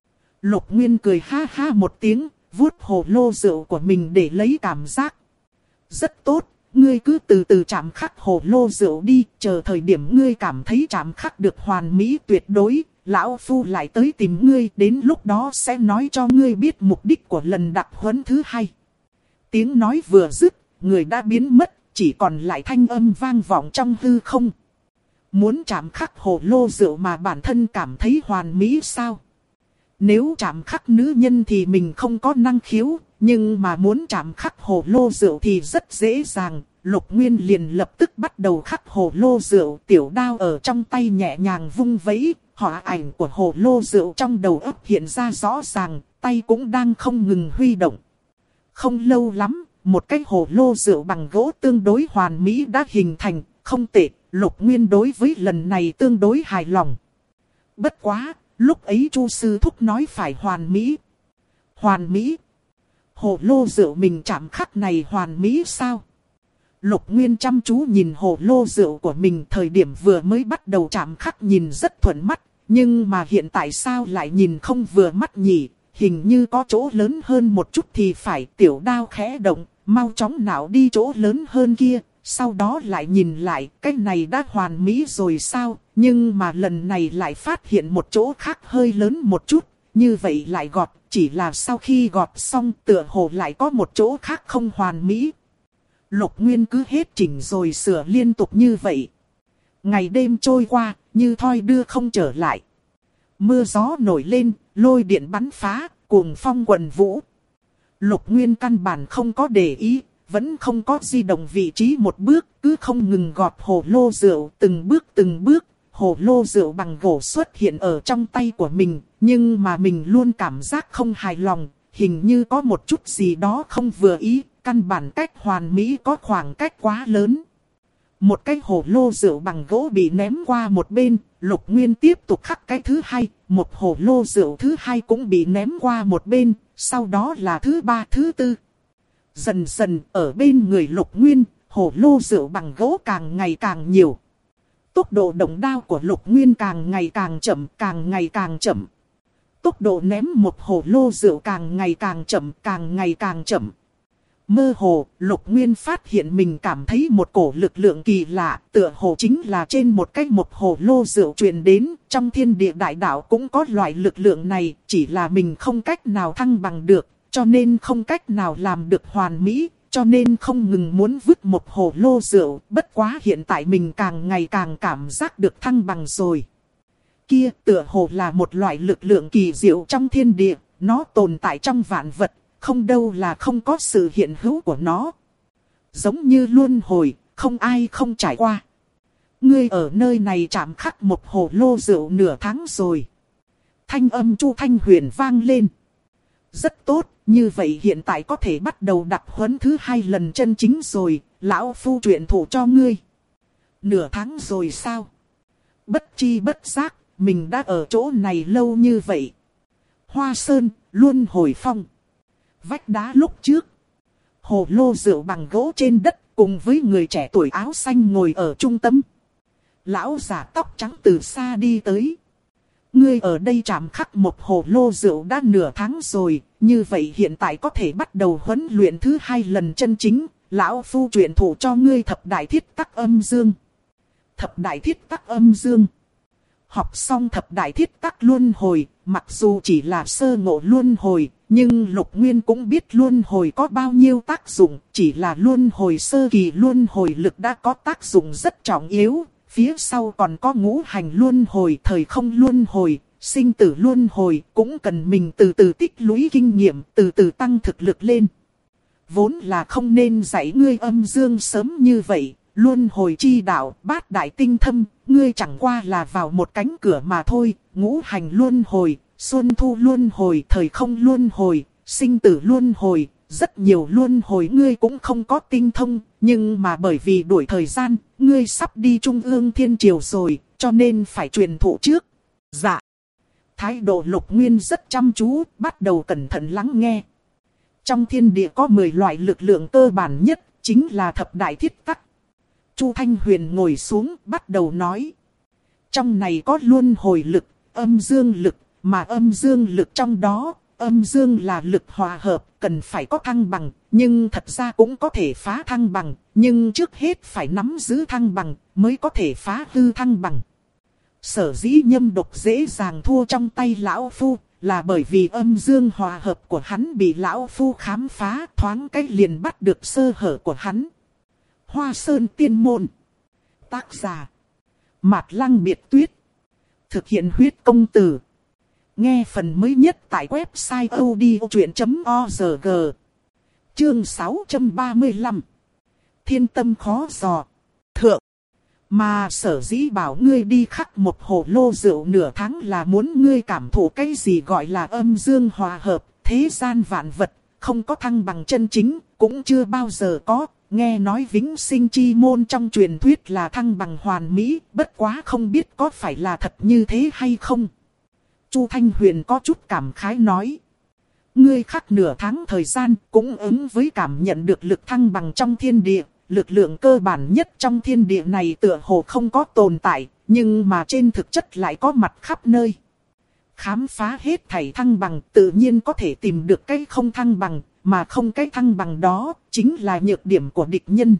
Lục Nguyên cười ha ha một tiếng, vuốt hồ lô rượu của mình để lấy cảm giác. Rất tốt, ngươi cứ từ từ chạm khắc hồ lô rượu đi, chờ thời điểm ngươi cảm thấy chạm khắc được hoàn mỹ tuyệt đối, lão phu lại tới tìm ngươi, đến lúc đó sẽ nói cho ngươi biết mục đích của lần đặc huấn thứ 2. Tiếng nói vừa dứt, người đã biến mất, chỉ còn lại thanh âm vang vọng trong hư không. Muốn chạm khắc hồ lô rượu mà bản thân cảm thấy hoàn mỹ sao? Nếu chạm khắc nữ nhân thì mình không có năng khiếu, nhưng mà muốn chạm khắc hồ lô rượu thì rất dễ dàng. Lục Nguyên liền lập tức bắt đầu khắc hồ lô rượu, tiểu đao ở trong tay nhẹ nhàng vung vẫy, họa ảnh của hồ lô rượu trong đầu óc hiện ra rõ ràng, tay cũng đang không ngừng huy động. Không lâu lắm, một cái hồ lô rượu bằng gỗ tương đối hoàn mỹ đã hình thành, không tệ, Lục Nguyên đối với lần này tương đối hài lòng. Bất quá, lúc ấy Chu sư thúc nói phải hoàn mỹ. Hoàn mỹ? Hồ lô rượu mình chạm khắc này hoàn mỹ sao? Lục Nguyên chăm chú nhìn hồ lô rượu của mình, thời điểm vừa mới bắt đầu chạm khắc nhìn rất thuận mắt, nhưng mà hiện tại sao lại nhìn không vừa mắt nhỉ? Hình như có chỗ lớn hơn một chút thì phải. Tiểu đao khẽ động, mau chóng nào đi chỗ lớn hơn kia, sau đó lại nhìn lại, cái này đã hoàn mỹ rồi sao? Nhưng mà lần này lại phát hiện một chỗ khác hơi lớn một chút, như vậy lại gọt, chỉ là sau khi gọt xong tựa hồ lại có một chỗ khác không hoàn mỹ. Lục Nguyên cứ hết chỉnh rồi sửa liên tục như vậy. Ngày đêm trôi qua, như thoi đưa không trở lại. Mưa gió nổi lên, lôi điện bắn phá, cuồng phong quần vũ. Lục Nguyên căn bản không có để ý, vẫn không có di động vị trí một bước, cứ không ngừng gọt hồ lô rượu, từng bước, hồ lô rượu bằng gỗ xuất hiện ở trong tay của mình, nhưng mà mình luôn cảm giác không hài lòng, hình như có một chút gì đó không vừa ý, căn bản cách hoàn mỹ có khoảng cách quá lớn. Một cái hồ lô rượu bằng gỗ bị ném qua một bên, Lục Nguyên tiếp tục khắc cái thứ 2, một hồ lô rượu thứ 2 cũng bị ném qua một bên, sau đó là thứ 3, thứ 4. Dần dần ở bên người Lục Nguyên, hồ lô rượu bằng gỗ càng ngày càng nhiều. Tốc độ động đao của Lục Nguyên càng ngày càng chậm, càng ngày càng chậm. Tốc độ ném một hồ lô rượu càng ngày càng chậm, càng ngày càng chậm. Mơ hồ, Lục Nguyên phát hiện mình cảm thấy một cổ lực lượng kỳ lạ, tựa hồ chính là trên một cái một hồ lô rượu truyền đến, trong thiên địa đại đạo cũng có loại lực lượng này, chỉ là mình không cách nào thăng bằng được, cho nên không cách nào làm được hoàn mỹ, cho nên không ngừng muốn vứt một hồ lô rượu, bất quá hiện tại mình càng ngày càng cảm giác được thăng bằng rồi. Kia tựa hồ là một loại lực lượng kỳ diệu trong thiên địa, nó tồn tại trong vạn vật. Không đâu là không có sự hiện hữu của nó. Giống như luân hồi, không ai không trải qua. Ngươi ở nơi này chạm khắc một hồ lô rượu nửa tháng rồi. Thanh âm Chu Thanh Huyền vang lên. Rất tốt, như vậy hiện tại có thể bắt đầu đặc huấn thứ 2 lần chân chính rồi, lão phu truyền thụ cho ngươi. Nửa tháng rồi sao? Bất chi bất giác, mình đã ở chỗ này lâu như vậy. Hoa Sơn, luân hồi phong. Vách đá lúc trước. Hồ lô rượu bằng gỗ trên đất cùng với người trẻ tuổi áo xanh ngồi ở trung tâm. Lão giả tóc trắng từ xa đi tới. Ngươi ở đây chạm khắc một hồ lô rượu đã nửa tháng rồi. Như vậy hiện tại có thể bắt đầu huấn luyện thứ 2 lần chân chính. Lão phu truyền thụ cho ngươi thập đại thiết tắc âm dương. Thập đại thiết tắc âm dương. Học xong thập đại thiết tắc luân hồi, mặc dù chỉ là sơ ngộ luân hồi, nhưng Lục Nguyên cũng biết luân hồi có bao nhiêu tác dụng, chỉ là luân hồi sơ kỳ luân hồi lực đã có tác dụng rất trọng yếu, phía sau còn có ngũ hành luân hồi, thời không luân hồi, sinh tử luân hồi, cũng cần mình từ từ tích lũy kinh nghiệm, từ từ tăng thực lực lên. Vốn là không nên dạy ngươi âm dương sớm như vậy. Luân hồi chi đạo, bát đại tinh thâm, ngươi chẳng qua là vào một cánh cửa mà thôi, ngũ hành luân hồi, xuân thu luân hồi, thời không luân hồi, sinh tử luân hồi, rất nhiều luân hồi ngươi cũng không có tinh thông, nhưng mà bởi vì đuổi thời gian, ngươi sắp đi Trung ương Thiên Triều rồi, cho nên phải truyền thụ trước. Dạ. Thái độ Lục Nguyên rất chăm chú, bắt đầu cẩn thận lắng nghe. Trong thiên địa có 10 loại lực lượng cơ bản nhất, chính là thập đại thiết tắc. Chu Thanh Huyền ngồi xuống, bắt đầu nói. Trong này có luân hồi lực, âm dương lực, mà âm dương lực trong đó, âm dương là lực hòa hợp, cần phải có thăng bằng, nhưng thật ra cũng có thể phá thăng bằng, nhưng trước hết phải nắm giữ thăng bằng, mới có thể phá hư thăng bằng. Sở dĩ nhâm độc dễ dàng thua trong tay lão phu, là bởi vì âm dương hòa hợp của hắn bị lão phu khám phá, thoáng cái liền bắt được sơ hở của hắn. Hoa Sơn Tiên Môn. Tác giả Mạt Lăng Biệt Tuyết. Thực hiện huyết công từ. Nghe phần mới nhất tại website odchuyện.org. Chương 635. Thiên tâm khó dò. Thượng. Mà sở dĩ bảo ngươi đi khắc một hồ lô rượu nửa tháng là muốn ngươi cảm thụ cái gì gọi là âm dương hòa hợp. Thế gian vạn vật không có thăng bằng chân chính, cũng chưa bao giờ có. Nghe nói vĩnh sinh chi môn trong truyền thuyết là thăng bằng hoàn mỹ, bất quá không biết có phải là thật như thế hay không. Chu Thanh Huyền có chút cảm khái nói. Ngươi khắc nửa tháng thời gian cũng ứng với cảm nhận được lực thăng bằng trong thiên địa. Lực lượng cơ bản nhất trong thiên địa này tựa hồ không có tồn tại, nhưng mà trên thực chất lại có mặt khắp nơi. Khám phá hết thảy thăng bằng tự nhiên có thể tìm được cái không thăng bằng. Mà không cái thăng bằng đó, chính là nhược điểm của địch nhân.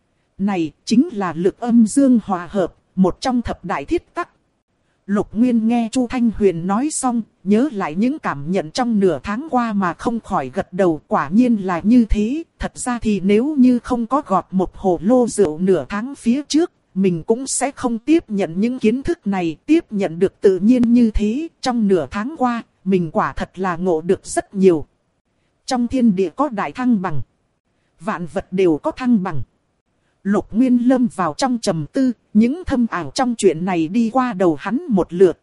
Này, chính là lực âm dương hòa hợp, một trong thập đại thiết tắc. Lục Nguyên nghe Chu Thanh Huyền nói xong, nhớ lại những cảm nhận trong nửa tháng qua mà không khỏi gật đầu. Quả nhiên là như thế, thật ra thì nếu như không có gọt một hồ lô rượu nửa tháng phía trước, mình cũng sẽ không tiếp nhận những kiến thức này, tiếp nhận được tự nhiên như thế. Trong nửa tháng qua, mình quả thật là ngộ được rất nhiều. Trong thiên địa có đại thăng bằng. Vạn vật đều có thăng bằng. Lục Nguyên lâm vào trong trầm tư, những thâm ảo trong chuyện này đi qua đầu hắn một lượt.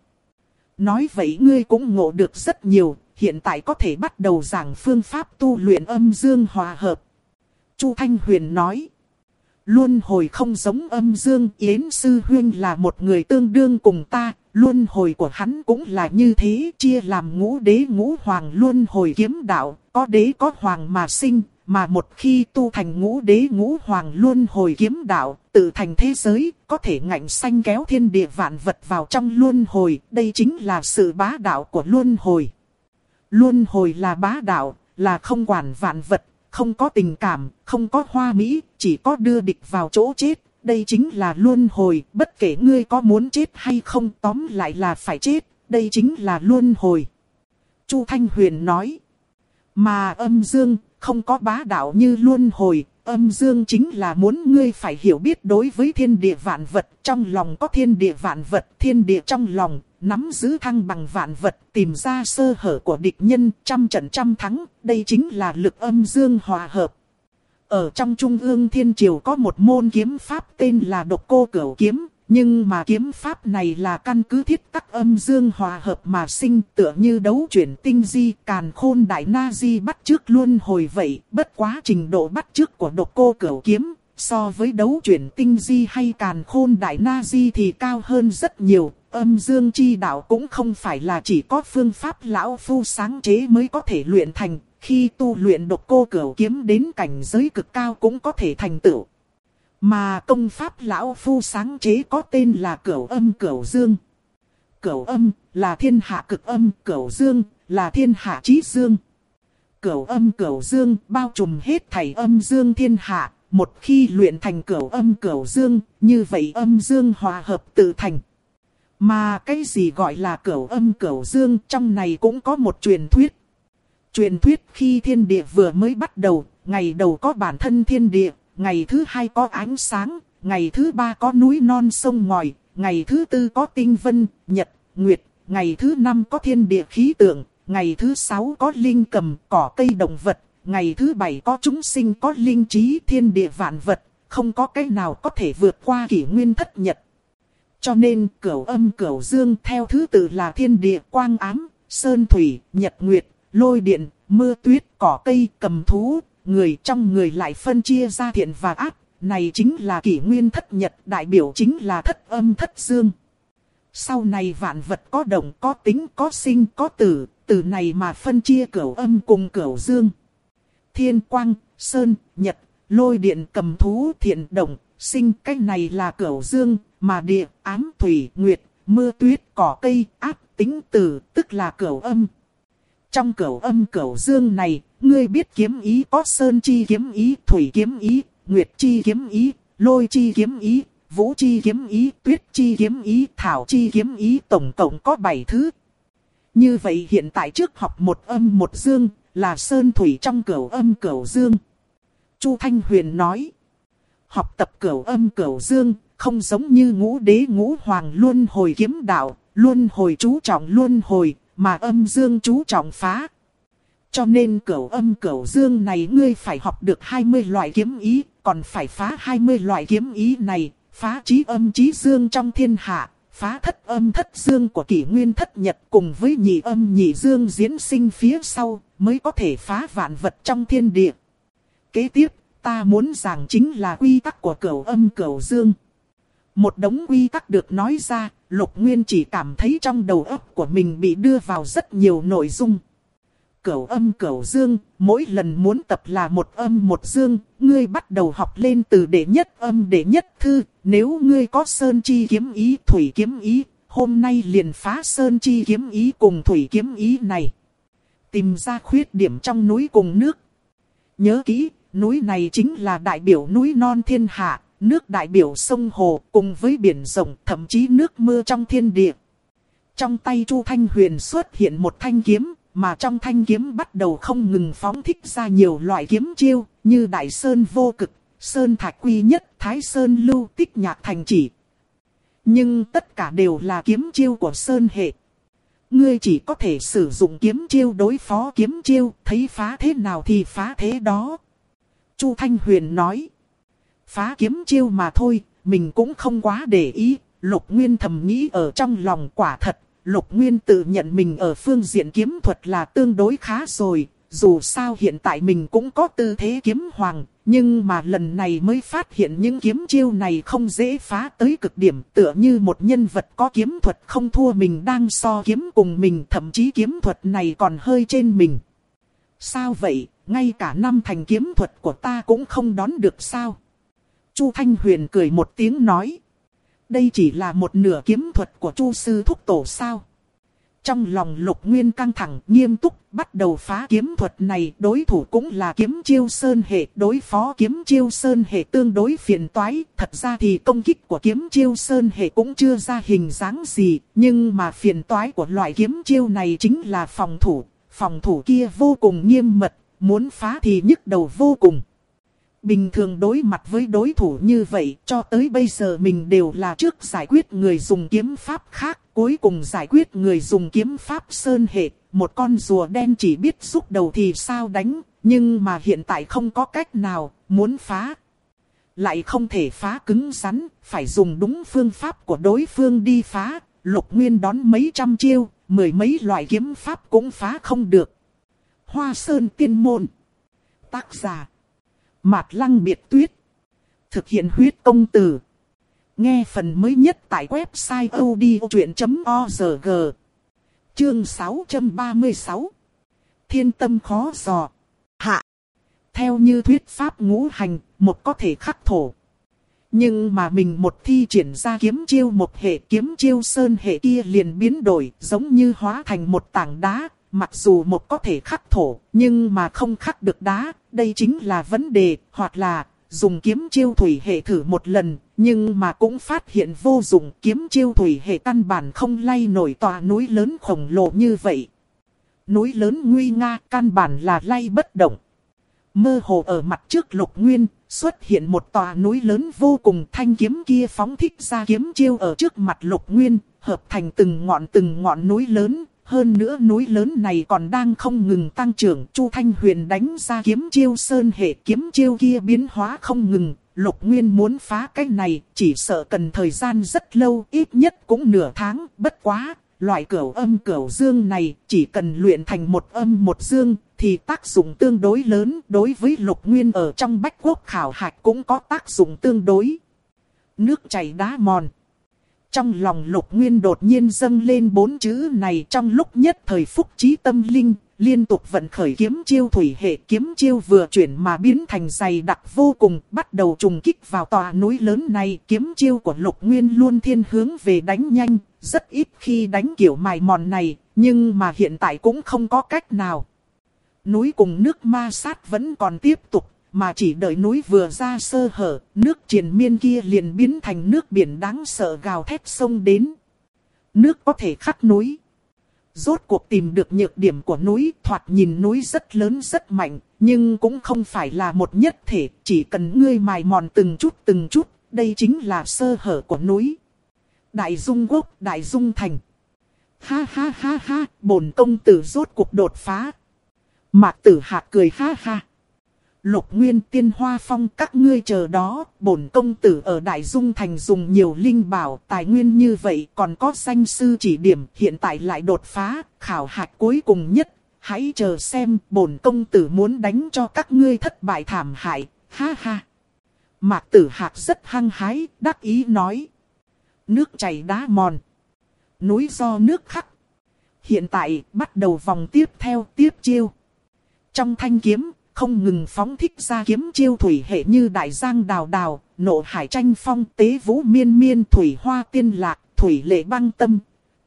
Nói vậy ngươi cũng ngộ được rất nhiều, hiện tại có thể bắt đầu giảng phương pháp tu luyện âm dương hòa hợp. Chu Thanh Huyền nói. Luân hồi không giống âm dương, Yến Sư Huynh là một người tương đương cùng ta. Luân hồi của hắn cũng là như thế, chia làm ngũ đế ngũ hoàng luân hồi kiếm đạo, có đế có hoàng mà sinh, mà một khi tu thành ngũ đế ngũ hoàng luân hồi kiếm đạo, tự thành thế giới, có thể ngạnh xanh kéo thiên địa vạn vật vào trong luân hồi, đây chính là sự bá đạo của luân hồi. Luân hồi là bá đạo, là không quản vạn vật, không có tình cảm, không có hoa mỹ, chỉ có đưa địch vào chỗ chết. Đây chính là luân hồi, bất kể ngươi có muốn chết hay không, tóm lại là phải chết. Đây chính là luân hồi. Chu Thanh Huyền nói. Mà âm dương không có bá đạo như luân hồi. Âm dương chính là muốn ngươi phải hiểu biết đối với thiên địa vạn vật. Trong lòng có thiên địa vạn vật, thiên địa trong lòng, nắm giữ thăng bằng vạn vật, tìm ra sơ hở của địch nhân, trăm trận trăm thắng. Đây chính là lực âm dương hòa hợp. Ở trong Trung ương Thiên Triều có một môn kiếm pháp tên là Độc Cô Cửu Kiếm. Nhưng mà kiếm pháp này là căn cứ thiết tắc âm dương hòa hợp mà sinh, tựa như đấu chuyển tinh di, càn khôn đại na di bắt chước luân hồi vậy. Bất quá trình độ bắt chước của Độc Cô Cửu Kiếm, so với đấu chuyển tinh di hay càn khôn đại na di thì cao hơn rất nhiều. Âm dương chi đạo cũng không phải là chỉ có phương pháp lão phu sáng chế mới có thể luyện thành. Khi tu luyện Độc Cô Cửu Kiếm đến cảnh giới cực cao cũng có thể thành tựu. Mà công pháp lão phu sáng chế có tên là Cửu Âm Cửu Dương. Cửu âm là thiên hạ cực âm, Cửu Dương là thiên hạ chí dương. Cửu âm Cửu Dương bao trùm hết thảy âm dương thiên hạ. Một khi luyện thành Cửu Âm Cửu Dương, như vậy âm dương hòa hợp tự thành. Mà cái gì gọi là Cửu Âm Cửu Dương, trong này cũng có một truyền thuyết. Truyền thuyết khi thiên địa vừa mới bắt đầu, ngày đầu có bản thân thiên địa, ngày thứ hai có ánh sáng, ngày thứ ba có núi non sông ngòi, ngày thứ tư có tinh vân, nhật, nguyệt, ngày thứ năm có thiên địa khí tượng, ngày thứ sáu có linh cầm, cỏ cây động vật, ngày thứ bảy có chúng sinh có linh trí thiên địa vạn vật, không có cái nào có thể vượt qua kỷ nguyên thất nhật. Cho nên Cửu Âm Cửu Dương theo thứ tự là thiên địa, quang ám, sơn thủy, nhật nguyệt, lôi điện, mưa tuyết, cỏ cây, cầm thú, người trong người lại phân chia ra thiện và ác. Này chính là kỷ nguyên thất nhật, đại biểu chính là thất âm thất dương. Sau này vạn vật có động, có tính, có sinh, có tử, từ này mà phân chia Cửu Âm cùng Cửu Dương. Thiên quang, sơn, nhật, lôi điện, cầm thú, thiện, động, sinh, cái này là Cửu Dương, mà địa, ám, thủy, nguyệt, mưa tuyết, cỏ cây, ác, tính, tử, tức là Cửu Âm. Trong Cửu Âm Cửu Dương này, ngươi biết kiếm ý có sơn chi kiếm ý, thủy kiếm ý, nguyệt chi kiếm ý, lôi chi kiếm ý, vũ chi kiếm ý, tuyết chi kiếm ý, thảo chi kiếm ý, tổng cộng có 7 thứ. Như vậy hiện tại trước học một âm một dương, là sơn thủy trong Cửu Âm Cửu Dương. Chu Thanh Huyền nói, học tập Cửu Âm Cửu Dương, không giống như ngũ đế ngũ hoàng luân hồi kiếm đạo, luân hồi chú trọng luân hồi, mà âm dương chú trọng phá. Cho nên Cửu Âm Cửu Dương này ngươi phải học được 20 loại kiếm ý, còn phải phá 20 loại kiếm ý này, phá chí âm chí dương trong thiên hạ, phá thất âm thất dương của kỷ nguyên thất nhật cùng với nhị âm nhị dương diễn sinh phía sau, mới có thể phá vạn vật trong thiên địa. Kế tiếp, ta muốn giảng chính là quy tắc của Cửu Âm Cửu Dương. Một đống quy tắc được nói ra, Lục Nguyên chỉ cảm thấy trong đầu óc của mình bị đưa vào rất nhiều nội dung. Cửu Âm Cửu Dương, mỗi lần muốn tập là một âm một dương, ngươi bắt đầu học lên từ đệ nhất âm đệ nhất thư. Nếu ngươi có sơn chi kiếm ý, thủy kiếm ý, hôm nay liền phá sơn chi kiếm ý cùng thủy kiếm ý này. Tìm ra khuyết điểm trong núi cùng nước. Nhớ kỹ, núi này chính là đại biểu núi non thiên hạ, nước đại biểu sông hồ cùng với biển rộng, thậm chí nước mưa trong thiên địa. Trong tay Chu Thanh Huyền xuất hiện một thanh kiếm, mà trong thanh kiếm bắt đầu không ngừng phóng thích ra nhiều loại kiếm chiêu, như Đại Sơn Vô Cực, Sơn Thạch Quy Nhất, Thái Sơn Lưu Tích Nhạc Thành Chỉ. Nhưng tất cả đều là kiếm chiêu của Sơn hệ. Ngươi chỉ có thể sử dụng kiếm chiêu đối phó kiếm chiêu, thấy phá thế nào thì phá thế đó. Chu Thanh Huyền nói, phá kiếm chiêu mà thôi, mình cũng không quá để ý. Lục Nguyên thầm nghĩ ở trong lòng, quả thật. Lục Nguyên tự nhận mình ở phương diện kiếm thuật là tương đối khá rồi, dù sao hiện tại mình cũng có tư thế kiếm hoàng, nhưng mà lần này mới phát hiện những kiếm chiêu này không dễ phá tới cực điểm, tựa như một nhân vật có kiếm thuật không thua mình đang so kiếm cùng mình, thậm chí kiếm thuật này còn hơi trên mình. Sao vậy, ngay cả năm thành kiếm thuật của ta cũng không đón được sao? Chu Thanh Huyền cười một tiếng nói. Đây chỉ là một nửa kiếm thuật của Chu sư thúc tổ sao? Trong lòng Lục Nguyên căng thẳng nghiêm túc, bắt đầu phá kiếm thuật này. Đối thủ cũng là kiếm chiêu sơn hệ, đối phó kiếm chiêu sơn hệ tương đối phiền toái. Thật ra thì công kích của kiếm chiêu sơn hệ cũng chưa ra hình dáng gì, nhưng mà phiền toái của loại kiếm chiêu này chính là phòng thủ. Phòng thủ kia vô cùng nghiêm mật, muốn phá thì nhức đầu vô cùng. Bình thường đối mặt với đối thủ như vậy, cho tới bây giờ mình đều là trước giải quyết người dùng kiếm pháp khác, cuối cùng giải quyết người dùng kiếm pháp sơn hệ. Một con rùa đen chỉ biết xúc đầu thì sao đánh, nhưng mà hiện tại không có cách nào, muốn phá. Lại không thể phá cứng rắn, phải dùng đúng phương pháp của đối phương đi phá. Lục Nguyên đón mấy trăm chiêu, mười mấy loại kiếm pháp cũng phá không được. Hoa Sơn Tiên Môn. Tác giả Mạt Lăng Biệt Tuyết. Thực hiện huyết công từ. Nghe phần mới nhất tại website odchuyện.org. Chương 636. Thiên tâm khó dò. Hạ. Theo như thuyết pháp ngũ hành, một có thể khắc thổ. Nhưng mà mình một thi triển ra kiếm chiêu một hệ, kiếm chiêu sơn hệ kia liền biến đổi, giống như hóa thành một tảng đá. Mặc dù một có thể khắc thổ, nhưng mà không khắc được đá, đây chính là vấn đề. Hoặc là dùng kiếm chiêu thủy hệ thử một lần, nhưng mà cũng phát hiện vô dụng. Kiếm chiêu thủy hệ căn bản không lay nổi tòa núi lớn khổng lồ như vậy. Núi lớn nguy nga, căn bản là lay bất động. Mơ hồ ở mặt trước Lục Nguyên, xuất hiện một tòa núi lớn vô cùng. Thanh kiếm kia phóng thích ra kiếm chiêu ở trước mặt Lục Nguyên, hợp thành từng ngọn núi lớn. Hơn nữa núi lớn này còn đang không ngừng tăng trưởng. Chu Thanh Huyền đánh ra kiếm chiêu sơn hệ, kiếm chiêu kia biến hóa không ngừng. Lục Nguyên muốn phá cái này, chỉ sợ cần thời gian rất lâu, ít nhất cũng nửa tháng. Bất quá, loại cửu âm cửu dương này, chỉ cần luyện thành một âm một dương, thì tác dụng tương đối lớn. Đối với Lục Nguyên ở trong Bách Quốc khảo hạch cũng có tác dụng tương đối. Nước chảy đá mòn. Trong lòng Lục Nguyên đột nhiên dâng lên bốn chữ này, trong lúc nhất thời phúc trí tâm linh, liên tục vận khởi kiếm chiêu thủy hệ. Kiếm chiêu vừa chuyển mà biến thành dày đặc vô cùng, bắt đầu trùng kích vào tòa núi lớn này. Kiếm chiêu của Lục Nguyên luôn thiên hướng về đánh nhanh, rất ít khi đánh kiểu mài mòn này, nhưng mà hiện tại cũng không có cách nào. Núi cùng nước ma sát vẫn còn tiếp tục. Mà chỉ đợi núi vừa ra sơ hở, nước triền miên kia liền biến thành nước biển đáng sợ gào thét sông đến. Nước có thể khắc núi. Rốt cuộc tìm được nhược điểm của núi, thoạt nhìn núi rất lớn rất mạnh, nhưng cũng không phải là một nhất thể, chỉ cần ngươi mài mòn từng chút, đây chính là sơ hở của núi. Đại Dung Quốc, Đại Dung Thành. Ha ha ha ha, bổn công tử rốt cuộc đột phá. Mạc Tử Hạc cười ha ha. Lục Nguyên, Tiên Hoa Phong, các ngươi chờ đó, bổn công tử ở Đại Dung Thành dùng nhiều linh bảo, tài nguyên như vậy, còn có danh sư chỉ điểm, hiện tại lại đột phá, khảo hạch cuối cùng nhất, hãy chờ xem, bổn công tử muốn đánh cho các ngươi thất bại thảm hại, ha ha. Mạc Tử Hạc rất hăng hái, đắc ý nói. Nước chảy đá mòn, núi do nước khắc. Hiện tại, bắt đầu vòng tiếp theo, tiếp chiêu. Trong thanh kiếm, không ngừng phóng thích ra kiếm chiêu thủy hệ như đại giang đào đào, nộ hải tranh phong, tế vũ miên miên, thủy hoa tiên lạc, thủy lệ băng tâm.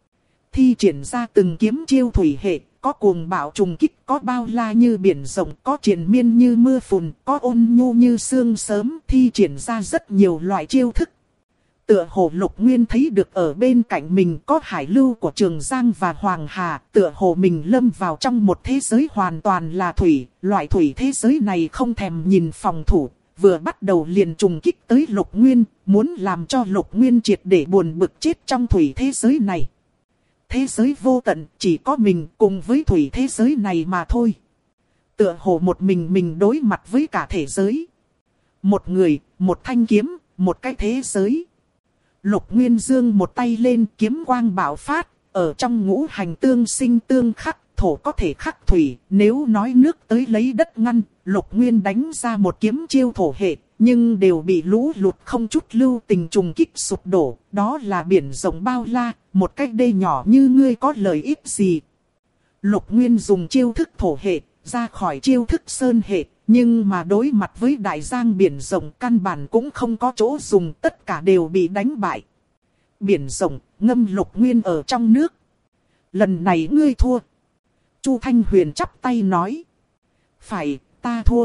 Thi triển ra từng kiếm chiêu thủy hệ, có cuồng bạo trùng kích, có bao la như biển rộng, có triền miên như mưa phùn, có ôn nhu như sương sớm, thi triển ra rất nhiều loại chiêu thức. Tựa hồ Lục Nguyên thấy được ở bên cạnh mình có hải lưu của Trường Giang và Hoàng Hà. Tựa hồ mình lâm vào trong một thế giới hoàn toàn là thủy. Loại thủy thế giới này không thèm nhìn phòng thủ. Vừa bắt đầu liền trùng kích tới Lục Nguyên. Muốn làm cho Lục Nguyên triệt để buồn bực chết trong thủy thế giới này. Thế giới vô tận chỉ có mình cùng với thủy thế giới này mà thôi. Tựa hồ một mình đối mặt với cả thế giới. Một người, một thanh kiếm, một cái thế giới. Lục Nguyên giương một tay lên, kiếm quang bạo phát, ở trong ngũ hành tương sinh tương khắc, thổ có thể khắc thủy, nếu nói nước tới lấy đất ngăn, Lục Nguyên đánh ra một kiếm chiêu thổ hệ, nhưng đều bị lũ lụt không chút lưu tình trùng kích sụp đổ, đó là biển rộng bao la, một cái đê nhỏ như ngươi có lợi ích gì. Lục Nguyên dùng chiêu thức thổ hệ, ra khỏi chiêu thức sơn hệ. Nhưng mà đối mặt với đại giang biển rộng căn bản cũng không có chỗ dùng, tất cả đều bị đánh bại. Biển rộng, ngâm Lục Nguyên ở trong nước. Lần này ngươi thua. Chu Thanh Huyền chắp tay nói. Phải, ta thua.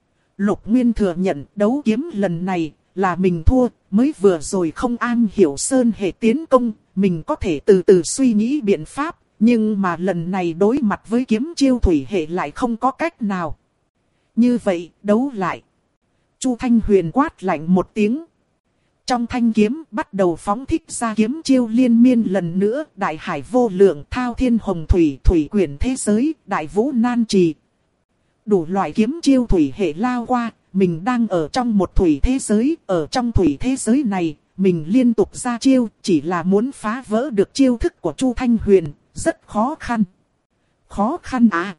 Lục Nguyên thừa nhận đấu kiếm lần này là mình thua, mới vừa rồi không am hiểu sơn hệ tiến công, mình có thể từ từ suy nghĩ biện pháp, nhưng mà lần này đối mặt với kiếm chiêu thủy hệ lại không có cách nào. Như vậy, đấu lại. Chu Thanh Huyền quát lạnh một tiếng. Trong thanh kiếm bắt đầu phóng thích ra kiếm chiêu liên miên lần nữa, đại hải vô lượng, thao thiên hồng thủy, thủy quyển thế giới, đại vũ nan trì. Đủ loại kiếm chiêu thủy hệ lao qua, mình đang ở trong một thủy thế giới, ở trong thủy thế giới này, mình liên tục ra chiêu, chỉ là muốn phá vỡ được chiêu thức của Chu Thanh Huyền, rất khó khăn. Khó khăn à?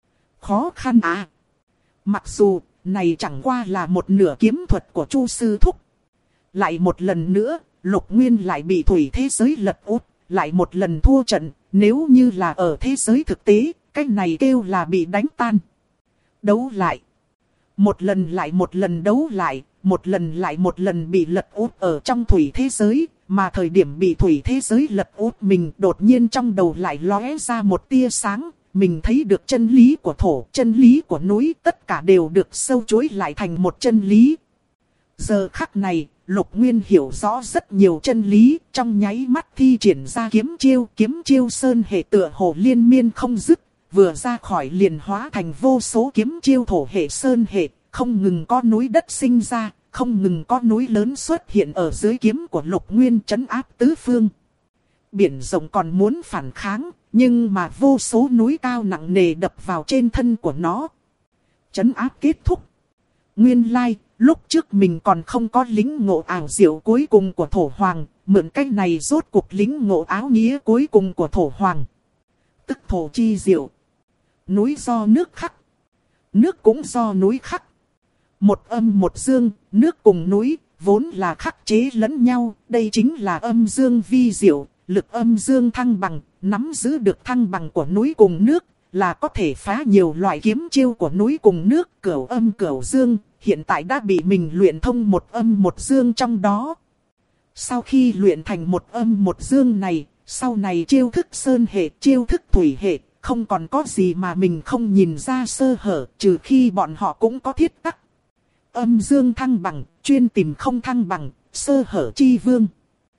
Khó khăn à? Mặc dù, này chẳng qua là một nửa kiếm thuật của Chu Sư Thúc. Lại một lần nữa, Lục Nguyên lại bị thủy thế giới lật úp, lại một lần thua trận, nếu như là ở thế giới thực tế, cái này kêu là bị đánh tan. Đấu lại. Một lần lại một lần đấu lại, một lần lại một lần bị lật úp ở trong thủy thế giới, mà thời điểm bị thủy thế giới lật úp mình đột nhiên trong đầu lại lóe ra một tia sáng, mình thấy được chân lý của thổ, chân lý của núi, tất cả đều được sâu chuỗi lại thành một chân lý. Giờ khắc này, Lục Nguyên hiểu rõ rất nhiều chân lý, trong nháy mắt thi triển ra kiếm chiêu sơn hệ tựa hồ liên miên không dứt, vừa ra khỏi liền hóa thành vô số kiếm chiêu thổ hệ sơn hệ, không ngừng có núi đất sinh ra, không ngừng có núi lớn xuất hiện ở dưới kiếm của Lục Nguyên trấn áp tứ phương. Biển rộng còn muốn phản kháng, nhưng mà vô số núi cao nặng nề đập vào trên thân của nó. Trấn áp kết thúc. Nguyên lai, lúc trước mình còn không có lính ngộ ảo diệu cuối cùng của Thổ Hoàng, mượn cách này rốt cuộc lính ngộ áo nghĩa cuối cùng của Thổ Hoàng. Tức thổ chi diệu. Núi do nước khắc. Nước cũng do núi khắc. Một âm một dương, nước cùng núi, vốn là khắc chế lẫn nhau, đây chính là âm dương vi diệu, lực âm dương thăng bằng, nắm giữ được thăng bằng của núi cùng nước, là có thể phá nhiều loại kiếm chiêu của núi cùng nước, cửu âm cửu dương, hiện tại đã bị mình luyện thông một âm một dương trong đó. Sau khi luyện thành một âm một dương này, sau này chiêu thức sơn hệ, chiêu thức thủy hệ, không còn có gì mà mình không nhìn ra sơ hở, trừ khi bọn họ cũng có thiết tắc. Âm dương thăng bằng, chuyên tìm không thăng bằng, sơ hở chi vương.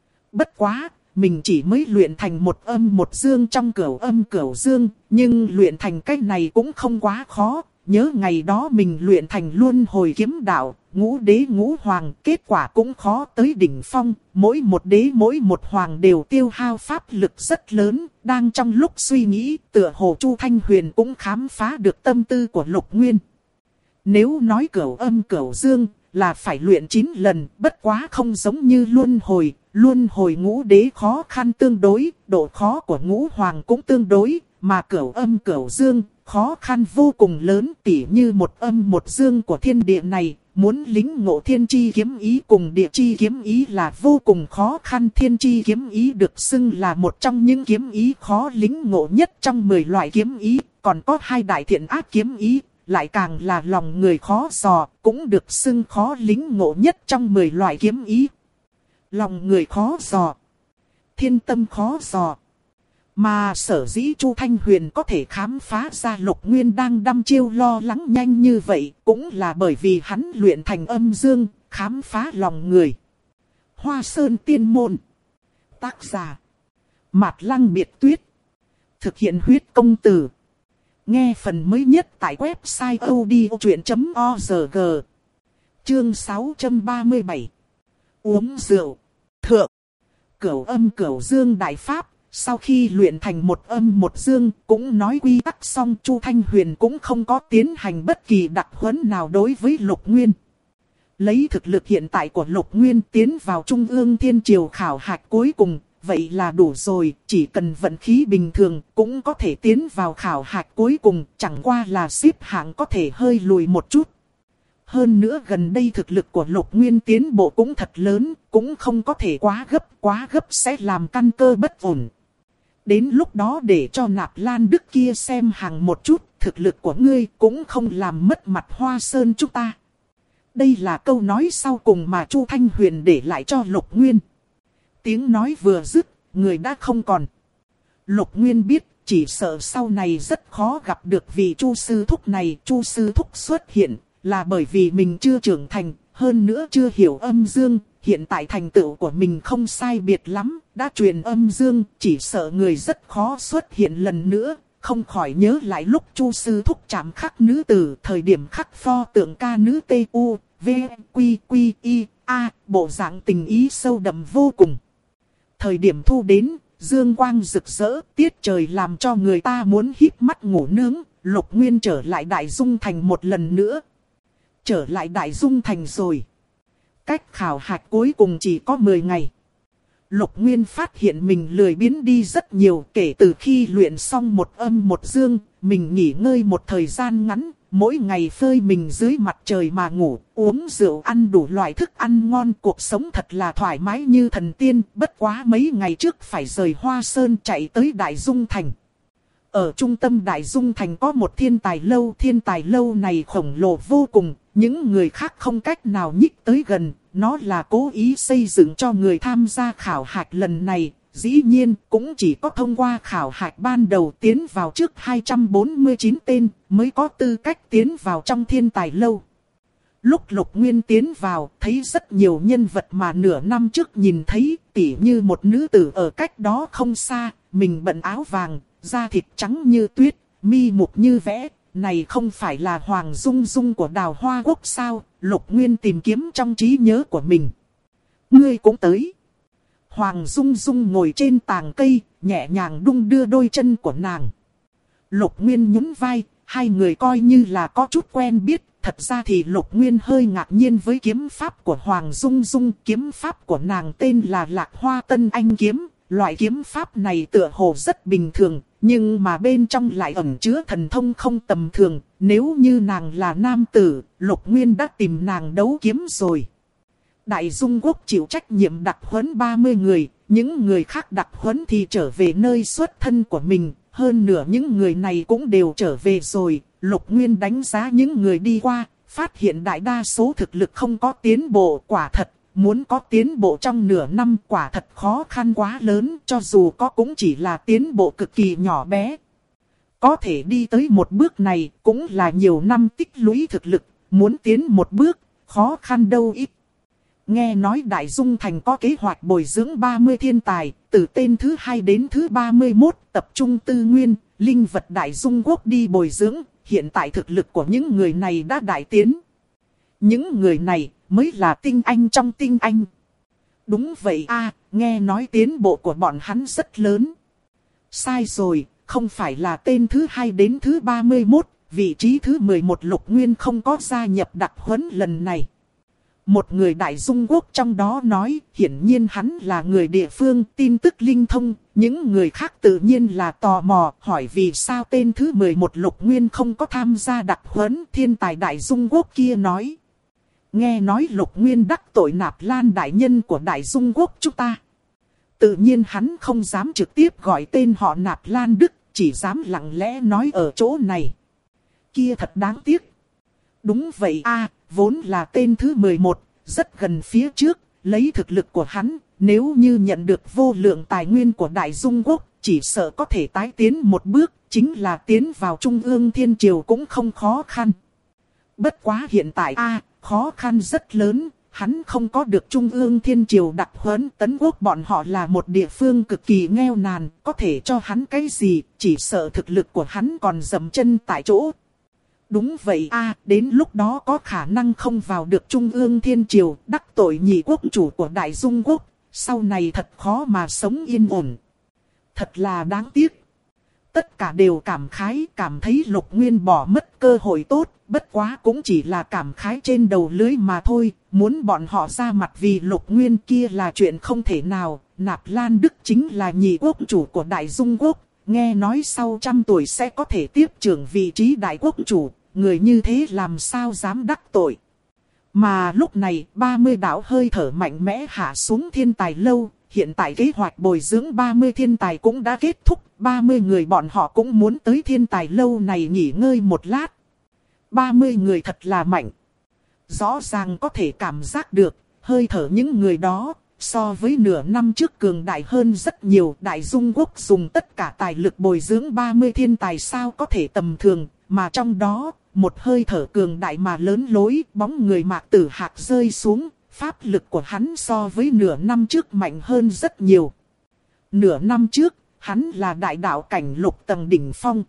Bất quá, mình chỉ mới luyện thành một âm một dương trong cửu âm cửu dương, nhưng luyện thành cách này cũng không quá khó. Nhớ ngày đó mình luyện thành luân hồi kiếm đạo, ngũ đế ngũ hoàng, kết quả cũng khó tới đỉnh phong. Mỗi một đế mỗi một hoàng đều tiêu hao pháp lực rất lớn, đang trong lúc suy nghĩ, tựa hồ Chu Thanh Huyền cũng khám phá được tâm tư của Lục Nguyên. Nếu nói cửu âm cửu dương là phải luyện 9 lần, bất quá không giống như luân hồi ngũ đế khó khăn tương đối, độ khó của ngũ hoàng cũng tương đối, mà cửu âm cửu dương khó khăn vô cùng lớn, tỉ như một âm một dương của thiên địa này, muốn lính ngộ thiên chi kiếm ý cùng địa chi kiếm ý là vô cùng khó khăn. Thiên chi kiếm ý được xưng là một trong những kiếm ý khó lính ngộ nhất trong 10 loại kiếm ý, còn có 2 đại thiện ác kiếm ý, lại càng là lòng người khó dò, cũng được xưng khó lính ngộ nhất trong 10 loại kiếm ý. Lòng người khó dò, thiên tâm khó dò. Mà sở dĩ Chu Thanh Huyền có thể khám phá ra Lục Nguyên đang đăm chiêu lo lắng nhanh như vậy, cũng là bởi vì hắn luyện thành âm dương, khám phá lòng người. Hoa Sơn Tiên Môn. Tác giả Mạt Lăng Biệt Tuyết. Thực hiện huyết công từ. Nghe phần mới nhất tại website odchuyện.org. Chương 637. Uống rượu. Thượng. Cửu âm cửu dương đại pháp. Sau khi luyện thành một âm một dương, cũng nói quy tắc xong, Chu Thanh Huyền cũng không có tiến hành bất kỳ đặc huấn nào đối với Lục Nguyên. Lấy thực lực hiện tại của Lục Nguyên tiến vào Trung ương Thiên Triều khảo hạch cuối cùng, vậy là đủ rồi, chỉ cần vận khí bình thường cũng có thể tiến vào khảo hạch cuối cùng, chẳng qua là xếp hạng có thể hơi lùi một chút. Hơn nữa gần đây thực lực của Lục Nguyên tiến bộ cũng thật lớn, cũng không có thể quá gấp sẽ làm căn cơ bất ổn. Đến lúc đó để cho Nạp Lan Đức kia xem hàng một chút, thực lực của ngươi cũng không làm mất mặt Hoa Sơn chúng ta. Đây là câu nói sau cùng mà Chu Thanh Huyền để lại cho Lục Nguyên. Tiếng nói vừa dứt, người đã không còn. Lục Nguyên biết, chỉ sợ sau này rất khó gặp được vị Chu sư thúc này. Chu sư thúc xuất hiện là bởi vì mình chưa trưởng thành, hơn nữa chưa hiểu âm dương. Hiện tại thành tựu của mình không sai biệt lắm, đã truyền âm dương, chỉ sợ người rất khó xuất hiện lần nữa. Không khỏi nhớ lại lúc Chu sư thúc chạm khắc nữ tử, thời điểm khắc pho tượng ca nữ T.U. V. Quy Quy Y A, bộ dạng tình ý sâu đậm vô cùng. Thời điểm thu đến, dương quang rực rỡ, tiết trời làm cho người ta muốn híp mắt ngủ nướng. Lục Nguyên trở lại Đại Dung Thành một lần nữa. Trở lại Đại Dung Thành rồi. Cách khảo hạch cuối cùng chỉ có 10 ngày. Lục Nguyên phát hiện mình lười biếng đi rất nhiều. Kể từ khi luyện xong một âm một dương, mình nghỉ ngơi một thời gian ngắn. Mỗi ngày phơi mình dưới mặt trời mà ngủ, uống rượu, ăn đủ loại thức ăn ngon. Cuộc sống thật là thoải mái như thần tiên. Bất quá mấy ngày trước phải rời Hoa Sơn chạy tới Đại Dung Thành. Ở trung tâm Đại Dung Thành có một thiên tài lâu. Thiên tài lâu này khổng lồ vô cùng, những người khác không cách nào nhích tới gần. Nó là cố ý xây dựng cho người tham gia khảo hạch lần này. Dĩ nhiên cũng chỉ có thông qua khảo hạch ban đầu tiến vào trước 249 tên mới có tư cách tiến vào trong thiên tài lâu. Lúc Lục Nguyên tiến vào, thấy rất nhiều nhân vật mà nửa năm trước nhìn thấy, tỉ như một nữ tử ở cách đó không xa, mình bận áo vàng, da thịt trắng như tuyết, mi mục như vẽ. Này không phải là Hoàng Dung Dung của Đào Hoa Quốc sao? Lục Nguyên tìm kiếm trong trí nhớ của mình. Ngươi cũng tới. Hoàng Dung Dung ngồi trên tàng cây, nhẹ nhàng đung đưa đôi chân của nàng. Lục Nguyên nhún vai, hai người coi như là có chút quen biết. Thật ra thì Lục Nguyên hơi ngạc nhiên với kiếm pháp của Hoàng Dung Dung. Kiếm pháp của nàng tên là Lạc Hoa Tân Anh Kiếm. Loại kiếm pháp này tựa hồ rất bình thường, nhưng mà bên trong lại ẩn chứa thần thông không tầm thường. Nếu như nàng là nam tử, Lục Nguyên đã tìm nàng đấu kiếm rồi. Đại Dung Quốc chịu trách nhiệm đặc huấn 30 người, những người khác đặc huấn thì trở về nơi xuất thân của mình. Hơn nửa những người này cũng đều trở về rồi. Lục Nguyên đánh giá những người đi qua, phát hiện đại đa số thực lực không có tiến bộ. Quả thật, muốn có tiến bộ trong nửa năm quả thật khó khăn quá lớn, cho dù có cũng chỉ là tiến bộ cực kỳ nhỏ bé. Có thể đi tới một bước này cũng là nhiều năm tích lũy thực lực, muốn tiến một bước, khó khăn đâu ít. Nghe nói Đại Dung Thành có kế hoạch bồi dưỡng 30 thiên tài, từ tên thứ 2 đến thứ 31, tập trung tư nguyên, linh vật Đại Dung Quốc đi bồi dưỡng. Hiện tại thực lực của những người này đã đại tiến. Những người này mới là tinh anh trong tinh anh. Đúng vậy a, nghe nói tiến bộ của bọn hắn rất lớn. Sai rồi, không phải là tên thứ 2 đến thứ 31, vị trí thứ 11 Lục Nguyên không có gia nhập đặc huấn lần này. Một người Đại Dung Quốc trong đó nói, hiển nhiên hắn là người địa phương, tin tức linh thông. Những người khác tự nhiên là tò mò, hỏi vì sao tên thứ 11 Lục Nguyên không có tham gia đặc huấn. Thiên tài Đại Dung Quốc kia nói, nghe nói Lục Nguyên đắc tội Nạp Lan đại nhân của Đại Dung Quốc chúng ta. Tự nhiên hắn không dám trực tiếp gọi tên họ Nạp Lan Đức, chỉ dám lặng lẽ nói ở chỗ này. Kia thật đáng tiếc. Đúng vậy a, vốn là tên thứ 11, rất gần phía trước, lấy thực lực của hắn, nếu như nhận được vô lượng tài nguyên của Đại Dung Quốc, chỉ sợ có thể tái tiến một bước, chính là tiến vào Trung ương Thiên Triều cũng không khó khăn. Bất quá hiện tại khó khăn rất lớn, hắn không có được Trung ương Thiên Triều đặc huấn. Tấn Quốc bọn họ là một địa phương cực kỳ nghèo nàn, có thể cho hắn cái gì, chỉ sợ thực lực của hắn còn dậm chân tại chỗ. Đúng vậy đến lúc đó có khả năng không vào được Trung ương Thiên Triều, đắc tội nhị quốc chủ của Đại Dung Quốc, sau này thật khó mà sống yên ổn. Thật là đáng tiếc. Tất cả đều cảm khái, cảm thấy Lục Nguyên bỏ mất cơ hội tốt, bất quá cũng chỉ là cảm khái trên đầu lưới mà thôi. Muốn bọn họ ra mặt vì Lục Nguyên kia là chuyện không thể nào. Nạp Lan Đức chính là nhị quốc chủ của Đại Dung Quốc, nghe nói sau 100 tuổi sẽ có thể tiếp trưởng vị trí đại quốc chủ, người như thế làm sao dám đắc tội. Mà lúc này 30 đạo hơi thở mạnh mẽ hạ xuống thiên tài lâu. Hiện tại kế hoạch bồi dưỡng 30 thiên tài cũng đã kết thúc. 30 người bọn họ cũng muốn tới thiên tài lâu này nghỉ ngơi một lát. 30 người thật là mạnh. Rõ ràng có thể cảm giác được hơi thở những người đó. so với nửa năm trước cường đại hơn rất nhiều. Đại Dung Quốc dùng tất cả tài lực bồi dưỡng 30 thiên tài sao có thể tầm thường, mà trong đó, một hơi thở cường đại mà lớn lối, bóng người Mạc Tử Hạc rơi xuống, pháp lực của hắn so với nửa năm trước mạnh hơn rất nhiều. Nửa năm trước, hắn là đại đạo cảnh lục tầng đỉnh phong,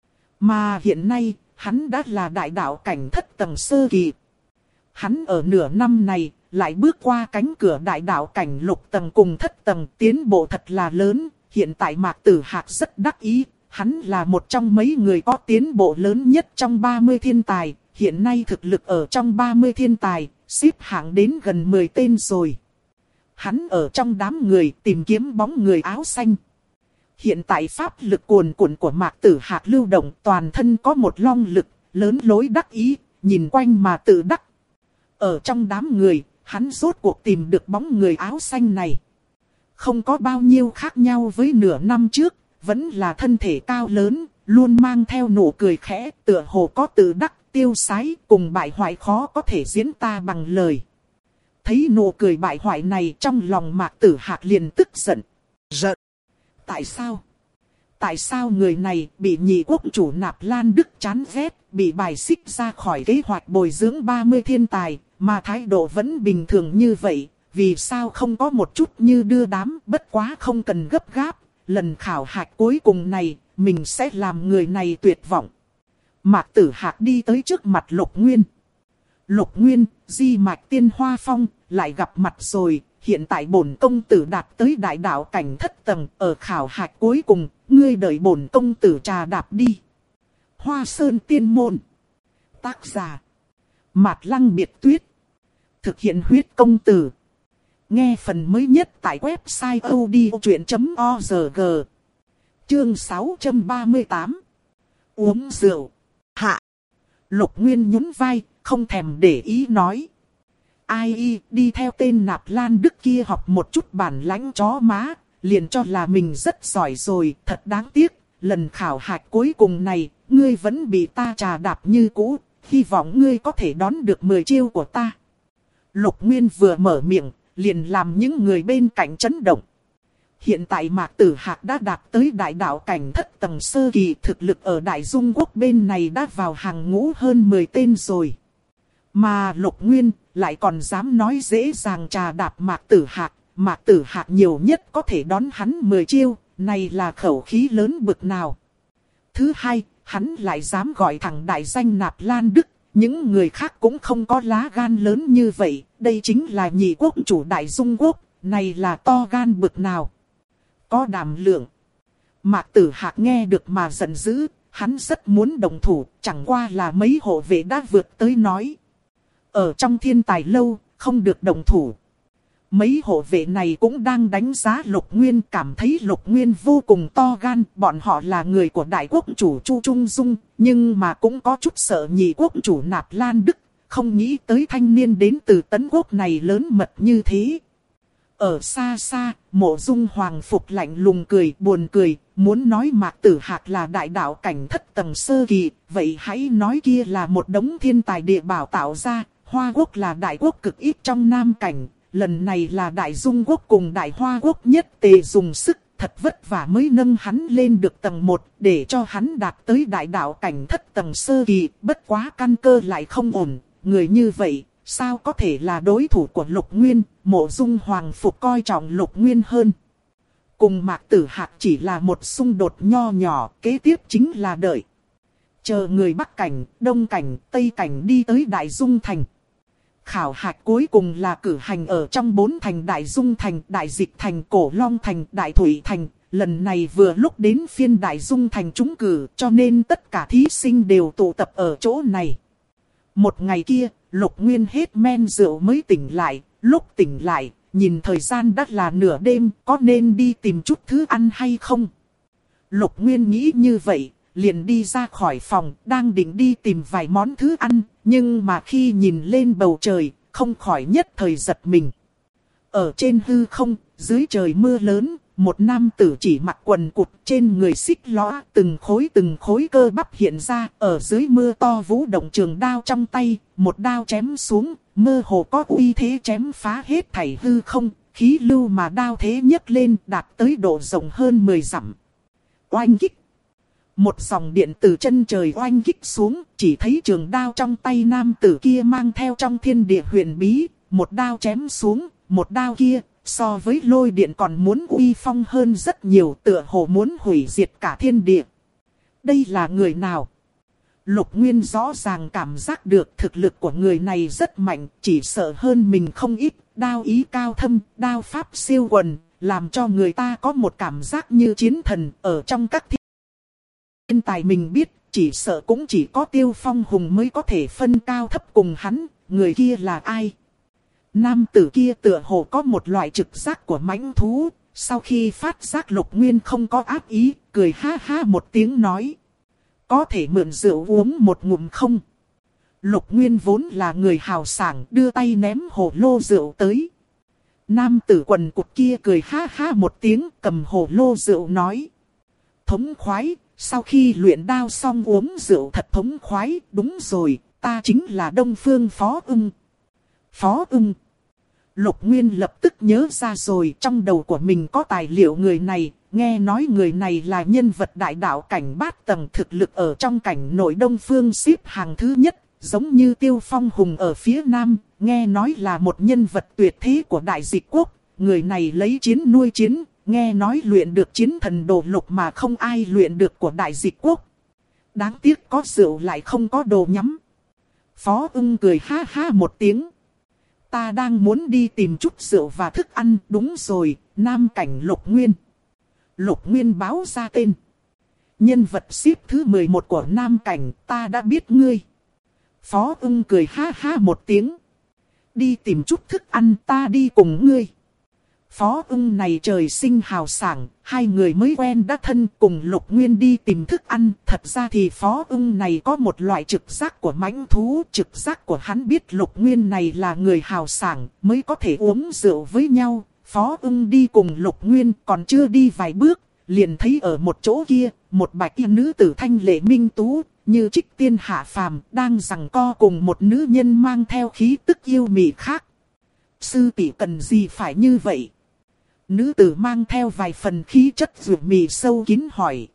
mà hiện nay, hắn đã là đại đạo cảnh thất tầng sơ kỳ. Hắn ở nửa năm này, lại bước qua cánh cửa đại đạo cảnh lục tầng cùng thất tầng, tiến bộ thật là lớn. Hiện tại Mạc Tử Hạc rất đắc ý, hắn là một trong mấy người có tiến bộ lớn nhất trong 30 thiên tài. Hiện nay thực lực ở trong 30 thiên tài, xếp hạng đến gần 10 tên rồi. Hắn ở trong đám người tìm kiếm bóng người áo xanh. Hiện tại pháp lực cuồn cuộn của Mạc Tử Hạc lưu động, toàn thân có một long lực, lớn lối đắc ý, nhìn quanh mà tự đắc. Ở trong đám người, hắn rốt cuộc tìm được bóng người áo xanh này. Không có bao nhiêu khác nhau với nửa năm trước, vẫn là thân thể cao lớn, luôn mang theo nụ cười khẽ, tựa hồ có tự đắc, tiêu sái, cùng bại hoại khó có thể diễn tả bằng lời. Thấy nụ cười bại hoại này, trong lòng Mạc Tử Hạc liền tức giận. Giận. Tại sao? Tại sao người này bị nhị quốc chủ Nạp Lan Đức chán ghét, bị bài xích ra khỏi kế hoạch bồi dưỡng 30 thiên tài, mà thái độ vẫn bình thường như vậy? Vì sao không có một chút như đưa đám? Bất quá không cần gấp gáp, lần khảo hạch cuối cùng này, mình sẽ làm người này tuyệt vọng. Mạc Tử Hạc đi tới trước mặt Lục Nguyên. Lục Nguyên, di mạch tiên hoa phong, lại gặp mặt rồi. Hiện tại bổn công tử đạt tới đại đạo cảnh thất tầng, ở khảo hạch cuối cùng, ngươi đợi bổn công tử trà đạp đi. Hoa Sơn Tiên Môn. Tác giả: Mạt Lăng Biệt Tuyết. Thực hiện huyết công từ. Nghe phần mới nhất tại website odchuyện.org. Chương 638. Uống rượu. Hạ. Lục Nguyên nhún vai, không thèm để ý nói. Ai đi theo tên Nạp Lan Đức kia học một chút bản lãnh chó má, liền cho là mình rất giỏi rồi, thật đáng tiếc. Lần khảo hạch cuối cùng này, ngươi vẫn bị ta trà đạp như cũ, hy vọng ngươi có thể đón được 10 chiêu của ta. Lục Nguyên vừa mở miệng, liền làm những người bên cạnh chấn động. Hiện tại Mạc Tử Hạc đã đạt tới đại đạo cảnh thất tầng sơ kỳ, thực lực ở Đại Dung Quốc bên này đã vào hàng ngũ hơn 10 tên rồi. Mà Lục Nguyên lại còn dám nói dễ dàng trà đạp Mạc Tử Hạc. Mạc Tử Hạc nhiều nhất có thể đón hắn 10 chiêu, này là khẩu khí lớn bực nào. Thứ hai, hắn lại dám gọi thẳng đại danh Nạp Lan Đức. Những người khác cũng không có lá gan lớn như vậy. Đây chính là nhị quốc chủ Đại Dung Quốc, này là to gan bực nào. Có đảm lượng. Mạc Tử Hạc nghe được mà giận dữ, hắn rất muốn đồng thủ, chẳng qua là mấy hộ vệ đã vượt tới nói. Ở trong Thiên Tài Lâu, không được đồng thủ. Mấy hộ vệ này cũng đang đánh giá Lục Nguyên, cảm thấy Lục Nguyên vô cùng to gan. Bọn họ là người của Đại Quốc chủ Chu Trung Dung, nhưng mà cũng có chút sợ nhị quốc chủ Nạp Lan Đức. Không nghĩ tới thanh niên đến từ Tấn Quốc này lớn mật như thế. Ở xa xa, Mộ Dung Hoàng Phục lạnh lùng cười, buồn cười, muốn nói Mạc Tử Hạc là đại đạo cảnh thất tầng sơ kỳ, vậy hãy nói kia là một đống thiên tài địa bảo tạo ra. Hoa Quốc là đại quốc cực ít trong Nam cảnh, lần này là Đại Dung Quốc cùng Đại Hoa Quốc nhất tề dùng sức, thật vất vả mới nâng hắn lên được tầng 1, để cho hắn đạt tới đại đạo cảnh thất tầng sơ kỳ, bất quá căn cơ lại không ổn, người như vậy, sao có thể là đối thủ của Lục Nguyên? Mộ Dung Hoàng Phục coi trọng Lục Nguyên hơn. Cùng Mạc Tử Hạc chỉ là một xung đột nho nhỏ, kế tiếp chính là đợi. Chờ người Bắc cảnh, Đông cảnh, Tây cảnh đi tới Đại Dung Thành. Khảo hạch cuối cùng là cử hành ở trong 4 thành Đại Dung Thành, Đại Dịch Thành, Cổ Long Thành, Đại Thủy Thành. Lần này vừa lúc đến phiên Đại Dung Thành trúng cử, cho nên tất cả thí sinh đều tụ tập ở chỗ này. Một ngày kia, Lục Nguyên hết men rượu mới tỉnh lại. Lúc tỉnh lại, nhìn thời gian đã là nửa đêm, có nên đi tìm chút thứ ăn hay không? Lục Nguyên nghĩ như vậy, liền đi ra khỏi phòng, đang định đi tìm vài món thứ ăn, nhưng mà khi nhìn lên bầu trời, không khỏi nhất thời giật mình. Ở trên hư không, dưới trời mưa lớn, một nam tử chỉ mặc quần cụt, trên người xích lõa, từng khối cơ bắp hiện ra, ở dưới mưa to vũ động trường đao trong tay, một đao chém xuống, mơ hồ có uy thế chém phá hết thảy hư không, khí lưu mà đao thế nhấc lên đạt tới độ rộng hơn 10 dặm. Oanh kích. Một dòng điện từ chân trời oanh kích xuống, chỉ thấy trường đao trong tay nam tử kia mang theo trong thiên địa huyền bí, một đao chém xuống, một đao kia, so với lôi điện còn muốn uy phong hơn rất nhiều, tựa hồ muốn hủy diệt cả thiên địa. Đây là người nào? Lục Nguyên rõ ràng cảm giác được thực lực của người này rất mạnh, chỉ sợ hơn mình không ít, đao ý cao thâm, đao pháp siêu quần, làm cho người ta có một cảm giác như chiến thần ở trong các thiên tài mình biết, chỉ sợ cũng chỉ có Tiêu Phong Hùng mới có thể phân cao thấp cùng hắn, người kia là ai? Nam tử kia tựa hồ có một loại trực giác của mãnh thú, sau khi phát giác Lục Nguyên không có ác ý, cười ha ha một tiếng nói. Có thể mượn rượu uống một ngụm không? Lục Nguyên vốn là người hào sảng, đưa tay ném hồ lô rượu tới. Nam tử quần cụt kia cười ha ha một tiếng, cầm hồ lô rượu nói. Thống khoái, sau khi luyện đao xong uống rượu thật thống khoái, đúng rồi, ta chính là Đông Phương Phó Ưng. Phó Ưng. Lục Nguyên lập tức nhớ ra rồi, trong đầu của mình có tài liệu người này, nghe nói người này là nhân vật đại đạo cảnh bát tầng, thực lực ở trong cảnh nội Đông Phương xếp hàng thứ nhất, giống như Tiêu Phong Hùng ở phía Nam, nghe nói là một nhân vật tuyệt thế của Đại Dịch Quốc, người này lấy chiến nuôi chiến, nghe nói luyện được chiến thần đồ lục mà không ai luyện được của Đại Dịch Quốc. Đáng tiếc có rượu lại không có đồ nhắm. Phó Ưng cười ha ha một tiếng. Ta đang muốn đi tìm chút rượu và thức ăn, đúng rồi, Nam cảnh Lục Nguyên. Lục Nguyên báo ra tên. Nhân vật xếp thứ 11 của Nam cảnh, ta đã biết ngươi. Phó Ưng cười ha ha một tiếng. Đi tìm chút thức ăn, ta đi cùng ngươi. Phó Ưng này trời sinh hào sảng, hai người mới quen đã thân, cùng Lục Nguyên đi tìm thức ăn. Thật ra thì Phó Ưng này có một loại trực giác của mãnh thú, trực giác của hắn biết Lục Nguyên này là người hào sảng, mới có thể uống rượu với nhau. Phó Ưng đi cùng Lục Nguyên, còn chưa đi vài bước, liền thấy ở một chỗ kia, một bạch y nữ tử thanh lệ minh tú, như trích tiên hạ phàm, đang giằng co cùng một nữ nhân mang theo khí tức yêu mị khác. Sư tỷ cần gì phải như vậy? Nữ tử mang theo vài phần khí chất dịu mị sâu kín hỏi.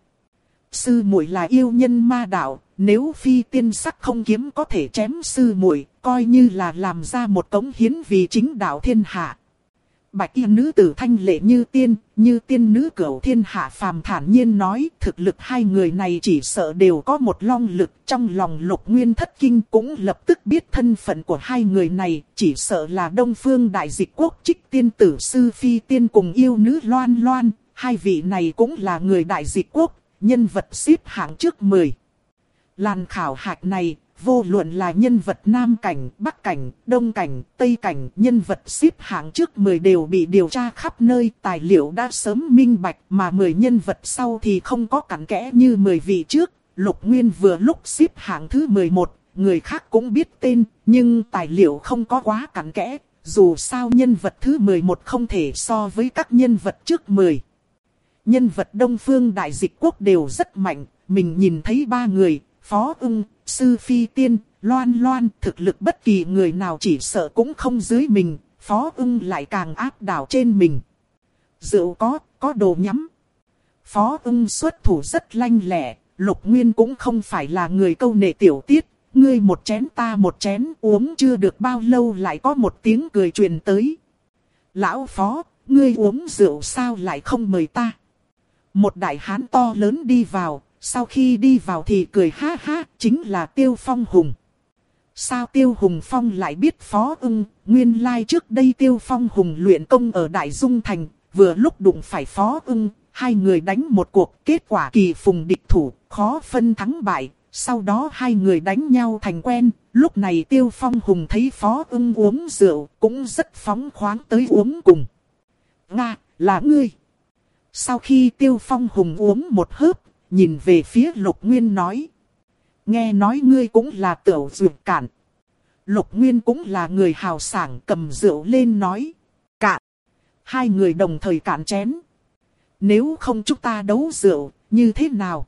Sư muội là yêu nhân ma đạo, nếu phi tiên sắc không kiếm có thể chém sư muội, coi như là làm ra một cống hiến vì chính đạo thiên hạ. Bạch y nữ tử thanh lệ như tiên nữ cửu thiên hạ phàm thản nhiên nói, thực lực hai người này chỉ sợ đều có một long lực. Trong lòng Lục Nguyên thất kinh, cũng lập tức biết thân phận của hai người này, chỉ sợ là Đông Phương Đại Dịch Quốc Trích tiên tử sư phi tiên cùng yêu nữ Loan Loan, hai vị này cũng là người Đại Dịch Quốc, nhân vật xếp hạng trước 10. Làn khảo hạch này, vô luận là nhân vật Nam cảnh, Bắc cảnh, Đông cảnh, Tây cảnh, nhân vật xếp hạng trước 10 đều bị điều tra khắp nơi, tài liệu đã sớm minh bạch, mà 10 nhân vật sau thì không có cặn kẽ như 10 vị trước. Lục Nguyên vừa lúc xếp hạng thứ 11, người khác cũng biết tên, nhưng tài liệu không có quá cặn kẽ, dù sao nhân vật thứ 11 không thể so với các nhân vật trước 10. Nhân vật Đông Phương Đại Dịch Quốc đều rất mạnh, mình nhìn thấy ba người, Phó Ưng, Sư Phi Tiên, Loan Loan, thực lực bất kỳ người nào chỉ sợ cũng không dưới mình, Phó Ưng lại càng áp đảo trên mình. Rượu có đồ nhắm. Phó Ưng xuất thủ rất lanh lẹ, Lục Nguyên cũng không phải là người câu nệ tiểu tiết, ngươi một chén ta một chén, uống chưa được bao lâu lại có một tiếng cười truyền tới. Lão Phó, ngươi uống rượu sao lại không mời ta? Một đại hán to lớn đi vào. Sau khi đi vào thì cười ha ha, chính là Tiêu Phong Hùng. Sao Tiêu Hùng Phong lại biết Phó Ưng? Nguyên lai trước đây Tiêu Phong Hùng luyện công ở Đại Dung Thành, vừa lúc đụng phải Phó Ưng, hai người đánh một cuộc, kết quả kỳ phùng địch thủ, khó phân thắng bại. Sau đó hai người đánh nhau thành quen, lúc này Tiêu Phong Hùng thấy Phó Ưng uống rượu, cũng rất phóng khoáng tới uống cùng. Nga, là ngươi. Sau khi Tiêu Phong Hùng uống một hớp, nhìn về phía Lục Nguyên nói. Nghe nói ngươi cũng là tiểu dược cạn. Lục Nguyên cũng là người hào sảng, cầm rượu lên nói. Cạn. Hai người đồng thời cạn chén. Nếu không chúng ta đấu rượu, như thế nào?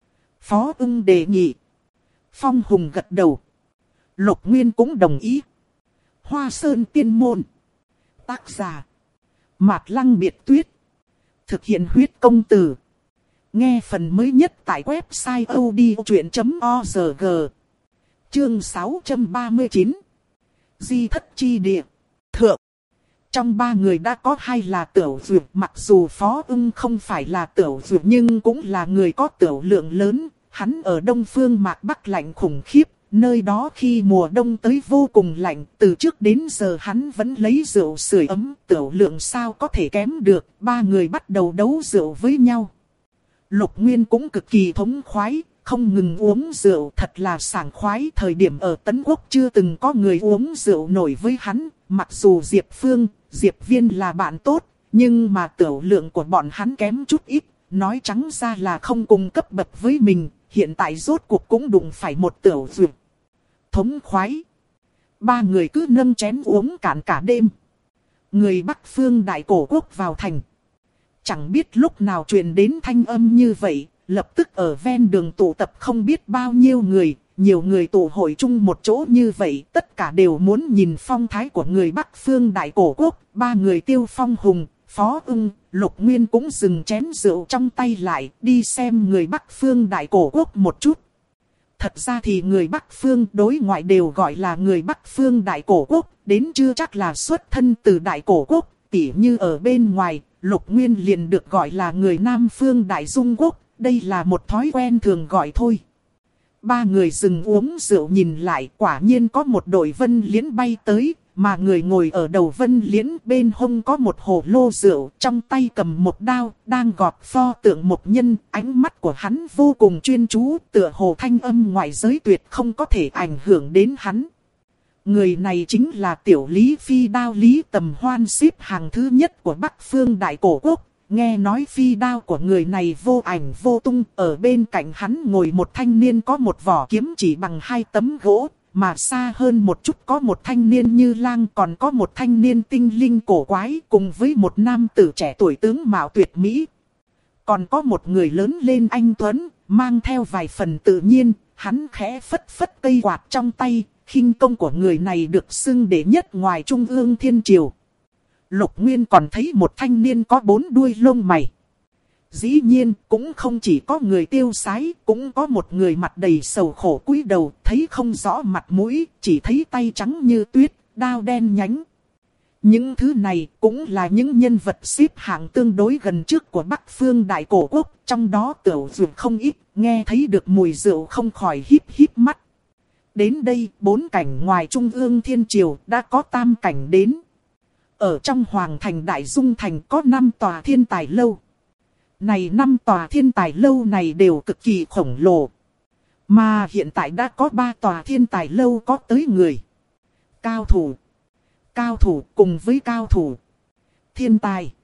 Phó Ưng đề nghị. Phong Hùng gật đầu. Lục Nguyên cũng đồng ý. Hoa Sơn Tiên Môn. Tác giả. Mạt Lăng Biệt Tuyết. Thực hiện huyết công từ. Nghe phần mới nhất tại website odchuyện.org. Chương 639. Di thất chi địa. Thượng. Trong ba người đã có hai là Tiểu Duyệt, mặc dù Phó Ưng không phải là Tiểu Duyệt nhưng cũng là người có tiểu lượng lớn. Hắn ở Đông Phương Mạc Bắc lạnh khủng khiếp, nơi đó khi mùa đông tới vô cùng lạnh, từ trước đến giờ hắn vẫn lấy rượu sưởi ấm, tiểu lượng sao có thể kém được, ba người bắt đầu đấu rượu với nhau. Lục Nguyên cũng cực kỳ thống khoái, không ngừng uống rượu, thật là sảng khoái. Thời điểm ở Tấn Quốc chưa từng có người uống rượu nổi với hắn, mặc dù Diệp Phương, Diệp Viên là bạn tốt, nhưng mà tiểu lượng của bọn hắn kém chút ít, nói trắng ra là không cùng cấp bậc với mình, hiện tại rốt cuộc cũng đụng phải một Tiểu Duyệt. Thống khoái. Ba người cứ nâng chén uống cạn cả đêm. Người Bắc Phương Đại Cổ Quốc vào thành. Chẳng biết lúc nào truyền đến thanh âm như vậy, lập tức ở ven đường tụ tập không biết bao nhiêu người, nhiều người tụ hội chung một chỗ như vậy, tất cả đều muốn nhìn phong thái của người Bắc Phương Đại Cổ Quốc. Ba người Tiêu Phong Hùng, Phó Ưng, Lục Nguyên cũng dừng chén rượu trong tay lại, đi xem người Bắc Phương Đại Cổ Quốc một chút. Thật ra thì người Bắc Phương đối ngoại đều gọi là người Bắc Phương Đại Cổ Quốc, đến chưa chắc là xuất thân từ Đại Cổ Quốc, tỉ như ở bên ngoài, Lục Nguyên liền được gọi là người Nam Phương Đại Dung Quốc, đây là một thói quen thường gọi thôi. Ba người dừng uống rượu nhìn lại, quả nhiên có một đội vân liễn bay tới, mà người ngồi ở đầu vân liễn bên hông có một hồ lô rượu, trong tay cầm một đao, đang gọt pho tượng một nhân, ánh mắt của hắn vô cùng chuyên chú, tựa hồ thanh âm ngoại giới tuyệt không có thể ảnh hưởng đến hắn. Người này chính là Tiểu Lý Phi Đao Lý Tầm Hoan, xếp hàng thứ nhất của Bắc Phương Đại Cổ Quốc. Nghe nói phi đao của người này vô ảnh vô tung, ở bên cạnh hắn ngồi một thanh niên có một vỏ kiếm chỉ bằng 2 tấm gỗ, mà xa hơn một chút có một thanh niên Như Lang, còn có một thanh niên tinh linh cổ quái, cùng với một nam tử trẻ tuổi tướng mạo tuyệt mỹ. Còn có một người lớn lên anh tuấn, mang theo vài phần tự nhiên, hắn khẽ phất phất cây quạt trong tay, khinh công của người này được xưng đệ nhất ngoài Trung ương Thiên Triều. Lục Nguyên còn thấy một thanh niên có 4 đuôi lông mày. Dĩ nhiên, cũng không chỉ có người tiêu sái, cũng có một người mặt đầy sầu khổ cúi đầu, thấy không rõ mặt mũi, chỉ thấy tay trắng như tuyết, đao đen nhánh. Những thứ này cũng là những nhân vật xếp hạng tương đối gần trước của Bắc Phương Đại Cổ Quốc, trong đó Tiểu Duyệt không ít, nghe thấy được mùi rượu không khỏi híp híp mắt. Đến đây, 4 cảnh ngoài Trung ương Thiên Triều đã có tam cảnh đến. Ở trong Hoàng thành Đại Dung Thành có 5 tòa thiên tài lâu. Này 5 tòa thiên tài lâu này đều cực kỳ khổng lồ. Mà hiện tại đã có 3 tòa thiên tài lâu có tới người. Cao thủ cùng với cao thủ. Thiên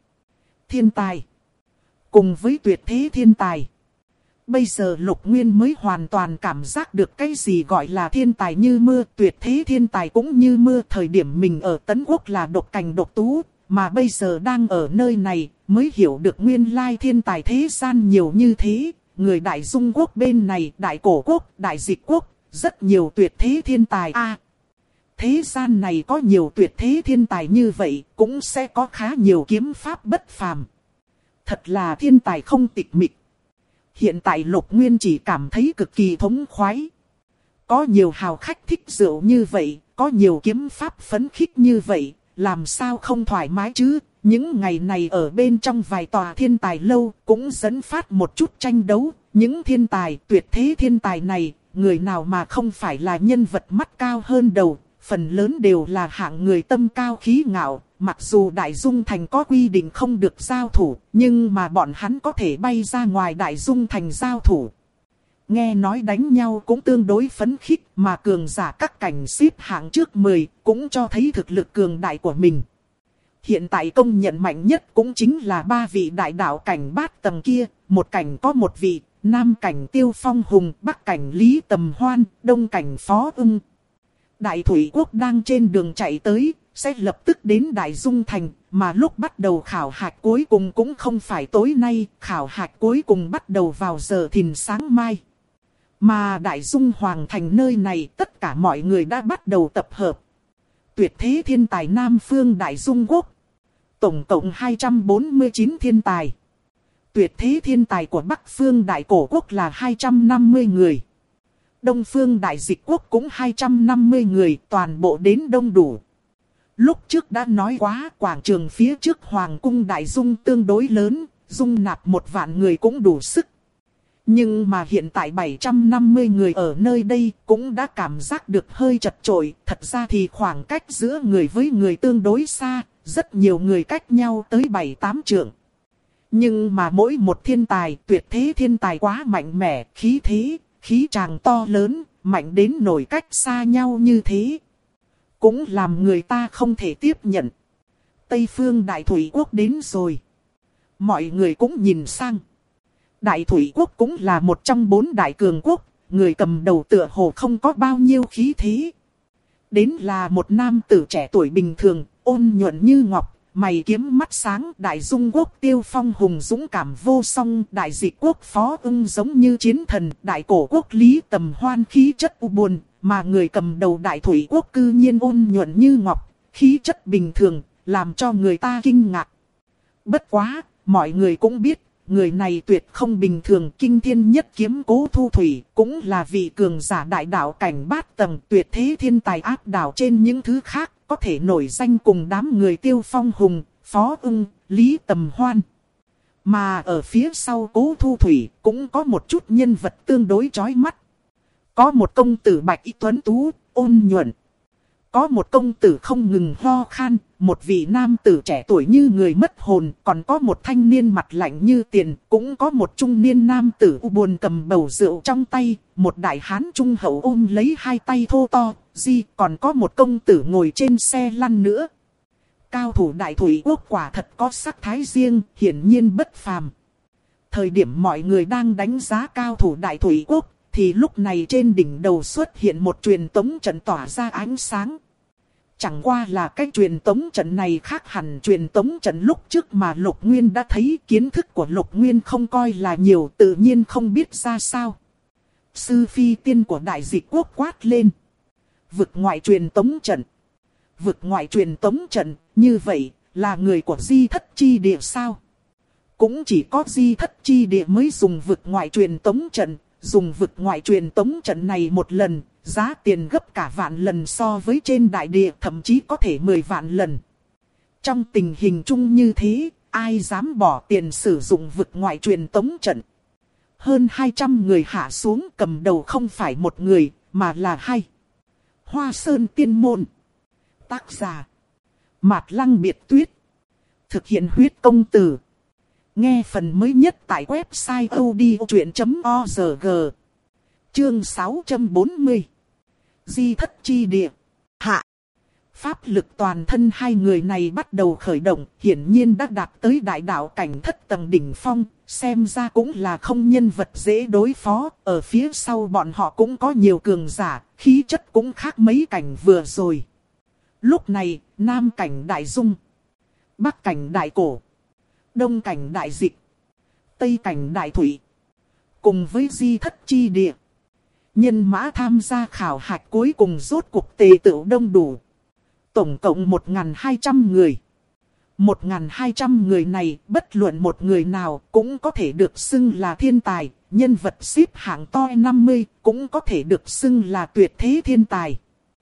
tài cùng với tuyệt thế thiên tài. Bây giờ Lục Nguyên mới hoàn toàn cảm giác được cái gì gọi là thiên tài như mưa, tuyệt thế thiên tài cũng như mưa. Thời điểm mình ở Tấn Quốc là độc cành độc tú, mà bây giờ đang ở nơi này mới hiểu được nguyên lai thiên tài thế gian nhiều như thế. Người Đại Dung Quốc bên này, Đại Cổ Quốc, Đại Dịch Quốc, rất nhiều tuyệt thế thiên tài. Thế gian này có nhiều tuyệt thế thiên tài như vậy, cũng sẽ có khá nhiều kiếm pháp bất phàm. Thật là thiên tài không tịch mịch. Hiện tại Lục Nguyên chỉ cảm thấy cực kỳ thống khoái. Có nhiều hào khách thích rượu như vậy, có nhiều kiếm pháp phấn khích như vậy, làm sao không thoải mái chứ? Những ngày này ở bên trong vài tòa thiên tài lâu cũng dẫn phát một chút tranh đấu. Những thiên tài, tuyệt thế thiên tài này, người nào mà không phải là nhân vật mắt cao hơn đầu, phần lớn đều là hạng người tâm cao khí ngạo. Mặc dù Đại Dung Thành có quy định không được giao thủ, nhưng mà bọn hắn có thể bay ra ngoài Đại Dung Thành giao thủ. Nghe nói đánh nhau cũng tương đối phấn khích, mà cường giả các cảnh xếp hạng trước 10 cũng cho thấy thực lực cường đại của mình. Hiện tại công nhận mạnh nhất cũng chính là 3 vị đại đạo cảnh bát tầng kia, một cảnh có một vị, Nam cảnh Tiêu Phong Hùng, Bắc cảnh Lý Tầm Hoan, Đông cảnh Phó Ưng. Đại Thủy Quốc đang trên đường chạy tới, sẽ lập tức đến Đại Dung Thành, mà lúc bắt đầu khảo hạch cuối cùng cũng không phải tối nay, khảo hạch cuối cùng bắt đầu vào giờ thìn sáng mai. Mà Đại Dung Hoàng Thành nơi này tất cả mọi người đã bắt đầu tập hợp. Tuyệt thế thiên tài Nam Phương Đại Dung Quốc Tổng cộng 249 thiên tài. Tuyệt thế thiên tài của Bắc Phương Đại Cổ Quốc là 250 người. Đông Phương Đại Dịch Quốc cũng 250 người, toàn bộ đến đông đủ. Lúc trước đã nói quá, quảng trường phía trước Hoàng cung Đại Dung tương đối lớn, dung nạp 1.000 người cũng đủ sức. Nhưng mà hiện tại 750 người ở nơi đây cũng đã cảm giác được hơi chật chội. Thật ra thì khoảng cách giữa người với người tương đối xa, rất nhiều người cách nhau tới 7-8 trượng. Nhưng mà mỗi một thiên tài, tuyệt thế thiên tài quá mạnh mẽ, khí thế, khí tràng to lớn, mạnh đến nổi cách xa nhau như thế. Cũng làm người ta không thể tiếp nhận. Tây Phương Đại Thủy Quốc đến rồi. Mọi người cũng nhìn sang. Đại Thủy Quốc cũng là một trong 4 đại cường quốc, người cầm đầu tựa hồ không có bao nhiêu khí thế. Đến là một nam tử trẻ tuổi bình thường, ôn nhuận như ngọc, mày kiếm mắt sáng. Đại Dung Quốc Tiêu Phong hùng dũng cảm vô song, Đại Dịch Quốc Phó Ưng giống như chiến thần, Đại Cổ Quốc Lý Tầm Hoan khí chất u buồn, mà người cầm đầu Đại Thủy Quốc cư nhiên ôn nhuận như ngọc, khí chất bình thường, làm cho người ta kinh ngạc. Bất quá, mọi người cũng biết, người này tuyệt không bình thường. Kinh thiên nhất kiếm Cố Thu Thủy cũng là vị cường giả đại đạo cảnh bát tầng, tuyệt thế thiên tài áp đảo trên những thứ khác, có thể nổi danh cùng đám người Tiêu Phong hùng, Phó Ưng, Lý Tầm Hoan. Mà ở phía sau Cố Thu Thủy cũng có một chút nhân vật tương đối chói mắt. Có một công tử bạch y tuấn tú, ôn nhuận. Có một công tử không ngừng ho khan, một vị nam tử trẻ tuổi như người mất hồn, còn có một thanh niên mặt lạnh như tiền, cũng có một trung niên nam tử u buồn cầm bầu rượu trong tay, một đại hán trung hậu ôm lấy 2 tay thô to, còn có một công tử ngồi trên xe lăn nữa. Cao thủ Đại Thủy Quốc quả thật có sắc thái riêng, hiển nhiên bất phàm. Thời điểm mọi người đang đánh giá cao thủ Đại Thủy Quốc, thì lúc này trên đỉnh đầu xuất hiện một truyền tống trận tỏa ra ánh sáng. Chẳng qua là cái truyền tống trận này khác hẳn truyền tống trận lúc trước mà Lục Nguyên đã thấy. Kiến thức của Lục Nguyên không coi là nhiều, tự nhiên không biết ra sao. Sư phi tiên của Đại Dịch Quốc quát lên. Vực ngoại truyền tống trận. Vực ngoại truyền tống trận, như vậy là người của Di Thất Chi Địa sao? Cũng chỉ có Di Thất Chi Địa mới dùng vực ngoại truyền tống trận. Dùng vực ngoại truyền tống trận này một lần, giá tiền gấp cả vạn lần so với trên đại địa, thậm chí có thể 10 vạn lần. Trong tình hình chung như thế, ai dám bỏ tiền sử dụng vực ngoại truyền tống trận? Hơn 200 người hạ xuống, cầm đầu không phải một người, mà là 2. Hoa Sơn Tiên Môn. Tác giả Mạt Lăng Biệt Tuyết. Thực hiện huyết công từ. Nghe phần mới nhất tại website odchuyện.org. Chương 640. Di Thất Chi Địa. Hạ. Pháp lực toàn thân 2 người này bắt đầu khởi động, hiển nhiên đã đạt tới đại đạo cảnh thất tầng đỉnh phong, xem ra cũng là không nhân vật dễ đối phó. Ở phía sau bọn họ cũng có nhiều cường giả, khí chất cũng khác mấy cảnh vừa rồi. Lúc này, Nam cảnh Đại Dung, Bắc cảnh Đại Cổ, Đông cảnh Đại Dịch, Tây cảnh Đại Thủy, cùng với Di Thất Chi Địa, nhân mã tham gia khảo hạch cuối cùng rốt cuộc tề tựu đông đủ. Tổng cộng 1.200 người. 1.200 người này, bất luận một người nào cũng có thể được xưng là thiên tài, nhân vật xếp hạng top 50 cũng có thể được xưng là tuyệt thế thiên tài.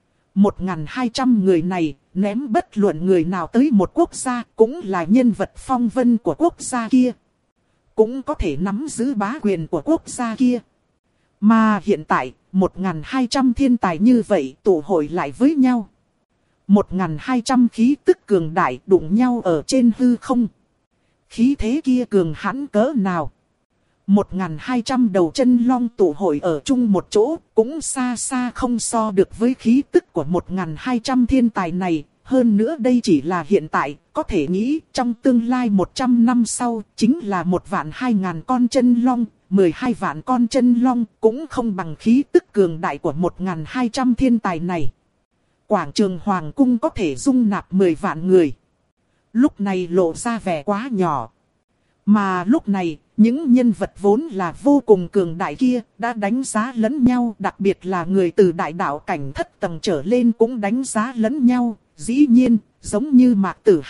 1.200 người này, ném bất luận người nào tới một quốc gia cũng là nhân vật phong vân của quốc gia kia. Cũng có thể nắm giữ bá quyền của quốc gia kia. Mà hiện tại, 1.200 thiên tài như vậy tụ hội lại với nhau. 1.200 khí tức cường đại đụng nhau ở trên hư không. Khí thế kia cường hãn cỡ nào? 1.200 đầu chân long tụ hội ở chung một chỗ, cũng xa xa không so được với khí tức của 1.200 thiên tài này. Hơn nữa đây chỉ là hiện tại, có thể nghĩ trong tương lai 100 năm sau, chính là 1.200.000 con chân long, 12 vạn con chân long, cũng không bằng khí tức cường đại của 1.200 thiên tài này. Quảng trường Hoàng Cung có thể dung nạp 10 vạn người. Lúc này lộ ra vẻ quá nhỏ. Mà lúc này, những nhân vật vốn là vô cùng cường đại kia đã đánh giá lẫn nhau, đặc biệt là người từ đại đạo cảnh thất tầng trở lên cũng đánh giá lẫn nhau. Dĩ nhiên, giống như Mạc Tử Hạc,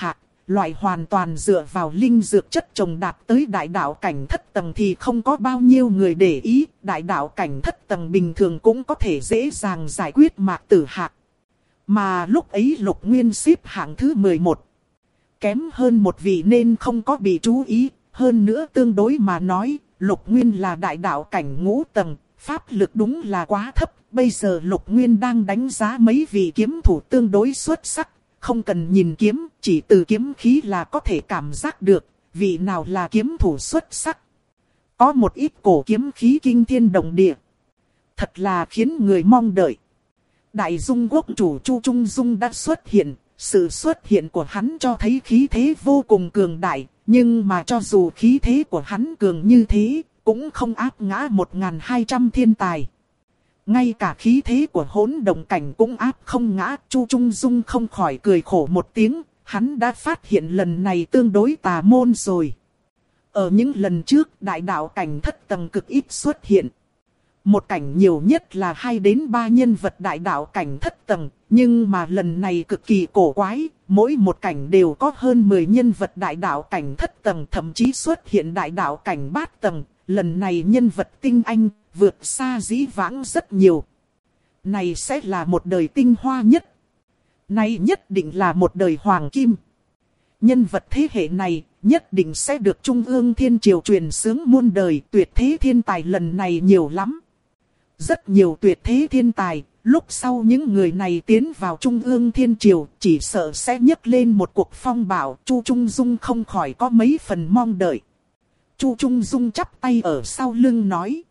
loại hoàn toàn dựa vào linh dược chất trồng đạt tới đại đạo cảnh thất tầng thì không có bao nhiêu người để ý, đại đạo cảnh thất tầng bình thường cũng có thể dễ dàng giải quyết Mạc Tử Hạc. Mà lúc ấy Lục Nguyên xếp hạng thứ 11. Kém hơn một vị nên không có bị chú ý, hơn nữa tương đối mà nói, Lục Nguyên là đại đạo cảnh ngũ tầng, pháp lực đúng là quá thấp. Bây giờ Lục Nguyên đang đánh giá mấy vị kiếm thủ tương đối xuất sắc, không cần nhìn kiếm, chỉ từ kiếm khí là có thể cảm giác được, vị nào là kiếm thủ xuất sắc. Có một ít cổ kiếm khí kinh thiên động địa, thật là khiến người mong đợi. Đại Dung quốc chủ Chu Trung Dung đã xuất hiện, sự xuất hiện của hắn cho thấy khí thế vô cùng cường đại, nhưng mà cho dù khí thế của hắn cường như thế, cũng không áp ngã 1200 thiên tài. Ngay cả khí thế của hỗn động cảnh cũng áp không ngã, Chu Trung Dung không khỏi cười khổ một tiếng, hắn đã phát hiện lần này tương đối tà môn rồi. Ở những lần trước, đại đạo cảnh thất tầng cực ít xuất hiện. Một cảnh nhiều nhất là 2 đến 3 nhân vật đại đạo cảnh thất tầng, nhưng mà lần này cực kỳ cổ quái, mỗi một cảnh đều có hơn 10 nhân vật đại đạo cảnh thất tầng, thậm chí xuất hiện đại đạo cảnh bát tầng. Lần này nhân vật tinh anh, vượt xa dĩ vãng rất nhiều. Này sẽ là một đời tinh hoa nhất. Này nhất định là một đời hoàng kim. Nhân vật thế hệ này nhất định sẽ được Trung ương Thiên Triều truyền xướng muôn đời. Tuyệt thế thiên tài lần này nhiều lắm. Rất nhiều tuyệt thế thiên tài. Lúc sau những người này tiến vào Trung ương Thiên Triều, chỉ sợ sẽ nhấc lên một cuộc phong bạo. Chu Trung Dung không khỏi có mấy phần mong đợi. Chu Trung Dung chắp tay ở sau lưng nói.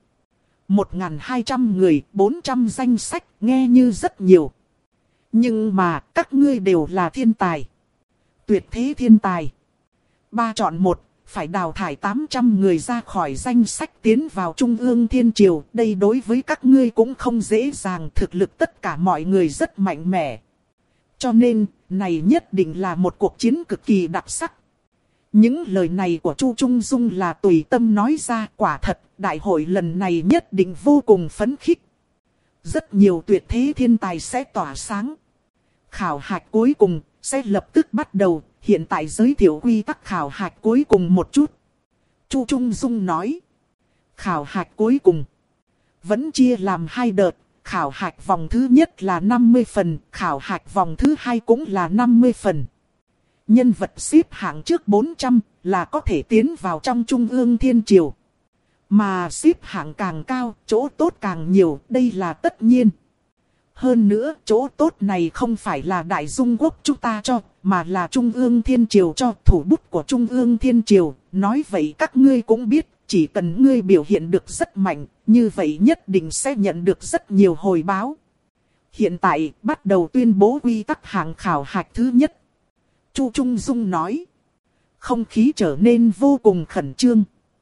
1200 người, 400 danh sách, nghe như rất nhiều. Nhưng mà, các ngươi đều là thiên tài. Tuyệt thế thiên tài. 3 chọn 1, phải đào thải 800 người ra khỏi danh sách tiến vào Trung ương Thiên Triều. Đây đối với các ngươi cũng không dễ dàng, thực lực tất cả mọi người rất mạnh mẽ. Cho nên, này nhất định là một cuộc chiến cực kỳ đặc sắc. Những lời này của Chu Trung Dung là tùy tâm nói ra, quả thật, đại hội lần này nhất định vô cùng phấn khích. Rất nhiều tuyệt thế thiên tài sẽ tỏa sáng. Khảo hạch cuối cùng sẽ lập tức bắt đầu, hiện tại giới thiệu quy tắc khảo hạch cuối cùng một chút. Chu Trung Dung nói, khảo hạch cuối cùng vẫn chia làm 2 đợt, khảo hạch vòng thứ nhất là 50 phần, khảo hạch vòng thứ 2 cũng là 50 phần. Nhân vật xếp hạng trước 400 là có thể tiến vào trong Trung ương Thiên Triều. Mà xếp hạng càng cao, chỗ tốt càng nhiều, đây là tất nhiên. Hơn nữa, chỗ tốt này không phải là Đại Dung quốc chúng ta cho, mà là Trung ương Thiên Triều cho, thủ bút của Trung ương Thiên Triều. Nói vậy các ngươi cũng biết, chỉ cần ngươi biểu hiện được rất mạnh, như vậy nhất định sẽ nhận được rất nhiều hồi báo. Hiện tại, bắt đầu tuyên bố quy tắc hạng khảo hạch thứ nhất. Chu Trung Dung nói. Không khí trở nên vô cùng khẩn trương.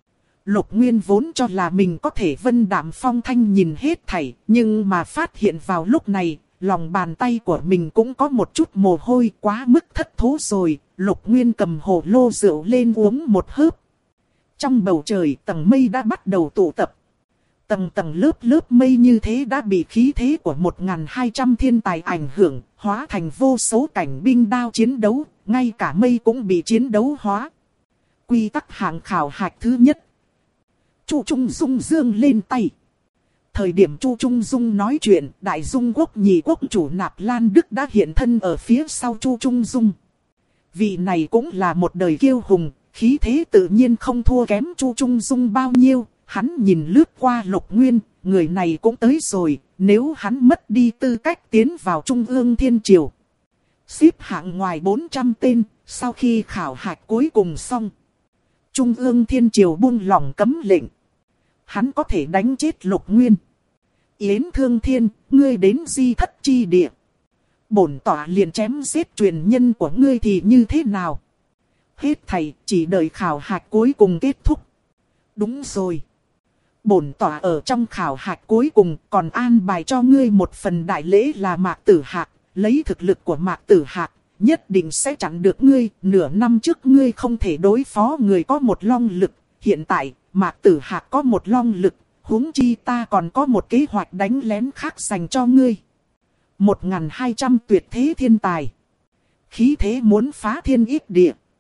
Lục Nguyên vốn cho là mình có thể vân đạm phong thanh nhìn hết thảy, nhưng mà phát hiện vào lúc này, lòng bàn tay của mình cũng có một chút mồ hôi, quá mức thất thố rồi. Lục Nguyên cầm hồ lô rượu lên uống một hớp. Trong bầu trời tầng mây đã bắt đầu tụ tập. Tầng tầng lớp lớp mây như thế đã bị khí thế của 1200 thiên tài ảnh hưởng, hóa thành vô số cảnh binh đao chiến đấu, ngay cả mây cũng bị chiến đấu hóa. Quy tắc hạng khảo hạch thứ nhất. Chu Trung Dung giương lên tay. Thời điểm Chu Trung Dung nói chuyện, Đại Dung quốc nhị quốc chủ Nạp Lan Đức đã hiện thân ở phía sau Chu Trung Dung. Vị này cũng là một đời kiêu hùng, khí thế tự nhiên không thua kém Chu Trung Dung bao nhiêu. Hắn nhìn lướt qua Lục Nguyên, người này cũng tới rồi, nếu hắn mất đi tư cách tiến vào Trung ương Thiên Triều. Xếp hạng ngoài 400 tên, sau khi khảo hạch cuối cùng xong. Trung ương Thiên Triều buông lỏng cấm lệnh. Hắn có thể đánh chết Lục Nguyên. Yến Thương Thiên, ngươi đến Di Thất Chi Địa. Bổn tọa liền chém giết truyền nhân của ngươi thì như thế nào? Hết thầy, chỉ đợi khảo hạch cuối cùng kết thúc. Đúng rồi. Bổn tọa ở trong khảo hạch cuối cùng còn an bài cho ngươi một phần đại lễ là Mạc Tử Hạc. Lấy thực lực của Mạc Tử Hạc, nhất định sẽ chặn được ngươi. Nửa năm trước ngươi không thể đối phó người có một long lực. Hiện tại, Mạc Tử Hạc có một long lực. Huống chi ta còn có một kế hoạch đánh lén khác dành cho ngươi. 1200 tuyệt thế thiên tài. Khí thế muốn phá thiên ít địa.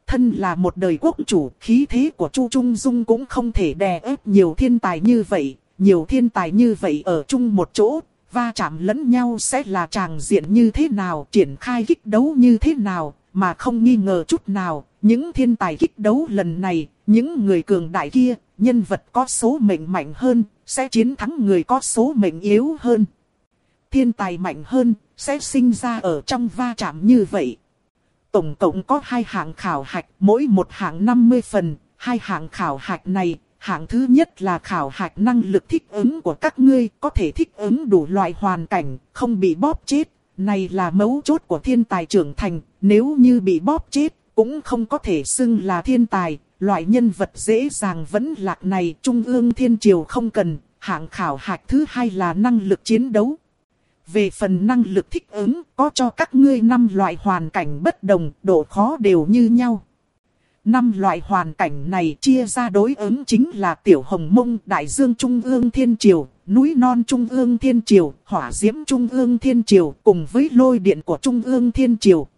Thân là một đời quốc chủ, khí thế của Chu Trung Dung cũng không thể đè ép nhiều thiên tài như vậy. Nhiều thiên tài như vậy ở chung một chỗ, va chạm lẫn nhau sẽ là tràng diện như thế nào, triển khai kích đấu như thế nào, mà không nghi ngờ chút nào. Những thiên tài kích đấu lần này, những người cường đại kia, nhân vật có số mệnh mạnh hơn, sẽ chiến thắng người có số mệnh yếu hơn. Thiên tài mạnh hơn, sẽ sinh ra ở trong va chạm như vậy. Tổng cộng có 2 hạng khảo hạch, mỗi một hạng 50 phần. 2 hạng khảo hạch này, hạng thứ nhất là khảo hạch năng lực thích ứng của các ngươi, có thể thích ứng đủ loại hoàn cảnh, không bị bóp chết. Này là mấu chốt của thiên tài trưởng thành, nếu như bị bóp chết, cũng không có thể xưng là thiên tài. Loại nhân vật dễ dàng vẫn lạc này Trung ương Thiên Triều không cần. Hạng khảo hạch thứ hai là năng lực chiến đấu. Về phần năng lực thích ứng, có cho các ngươi 5 loại hoàn cảnh bất đồng, độ khó đều như nhau. 5 loại hoàn cảnh này chia ra đối ứng chính là Tiểu Hồng Mông, Đại Dương Trung ương Thiên Triều, Núi Non Trung ương Thiên Triều, Hỏa Diễm Trung ương Thiên Triều cùng với Lôi Điện của Trung ương Thiên Triều.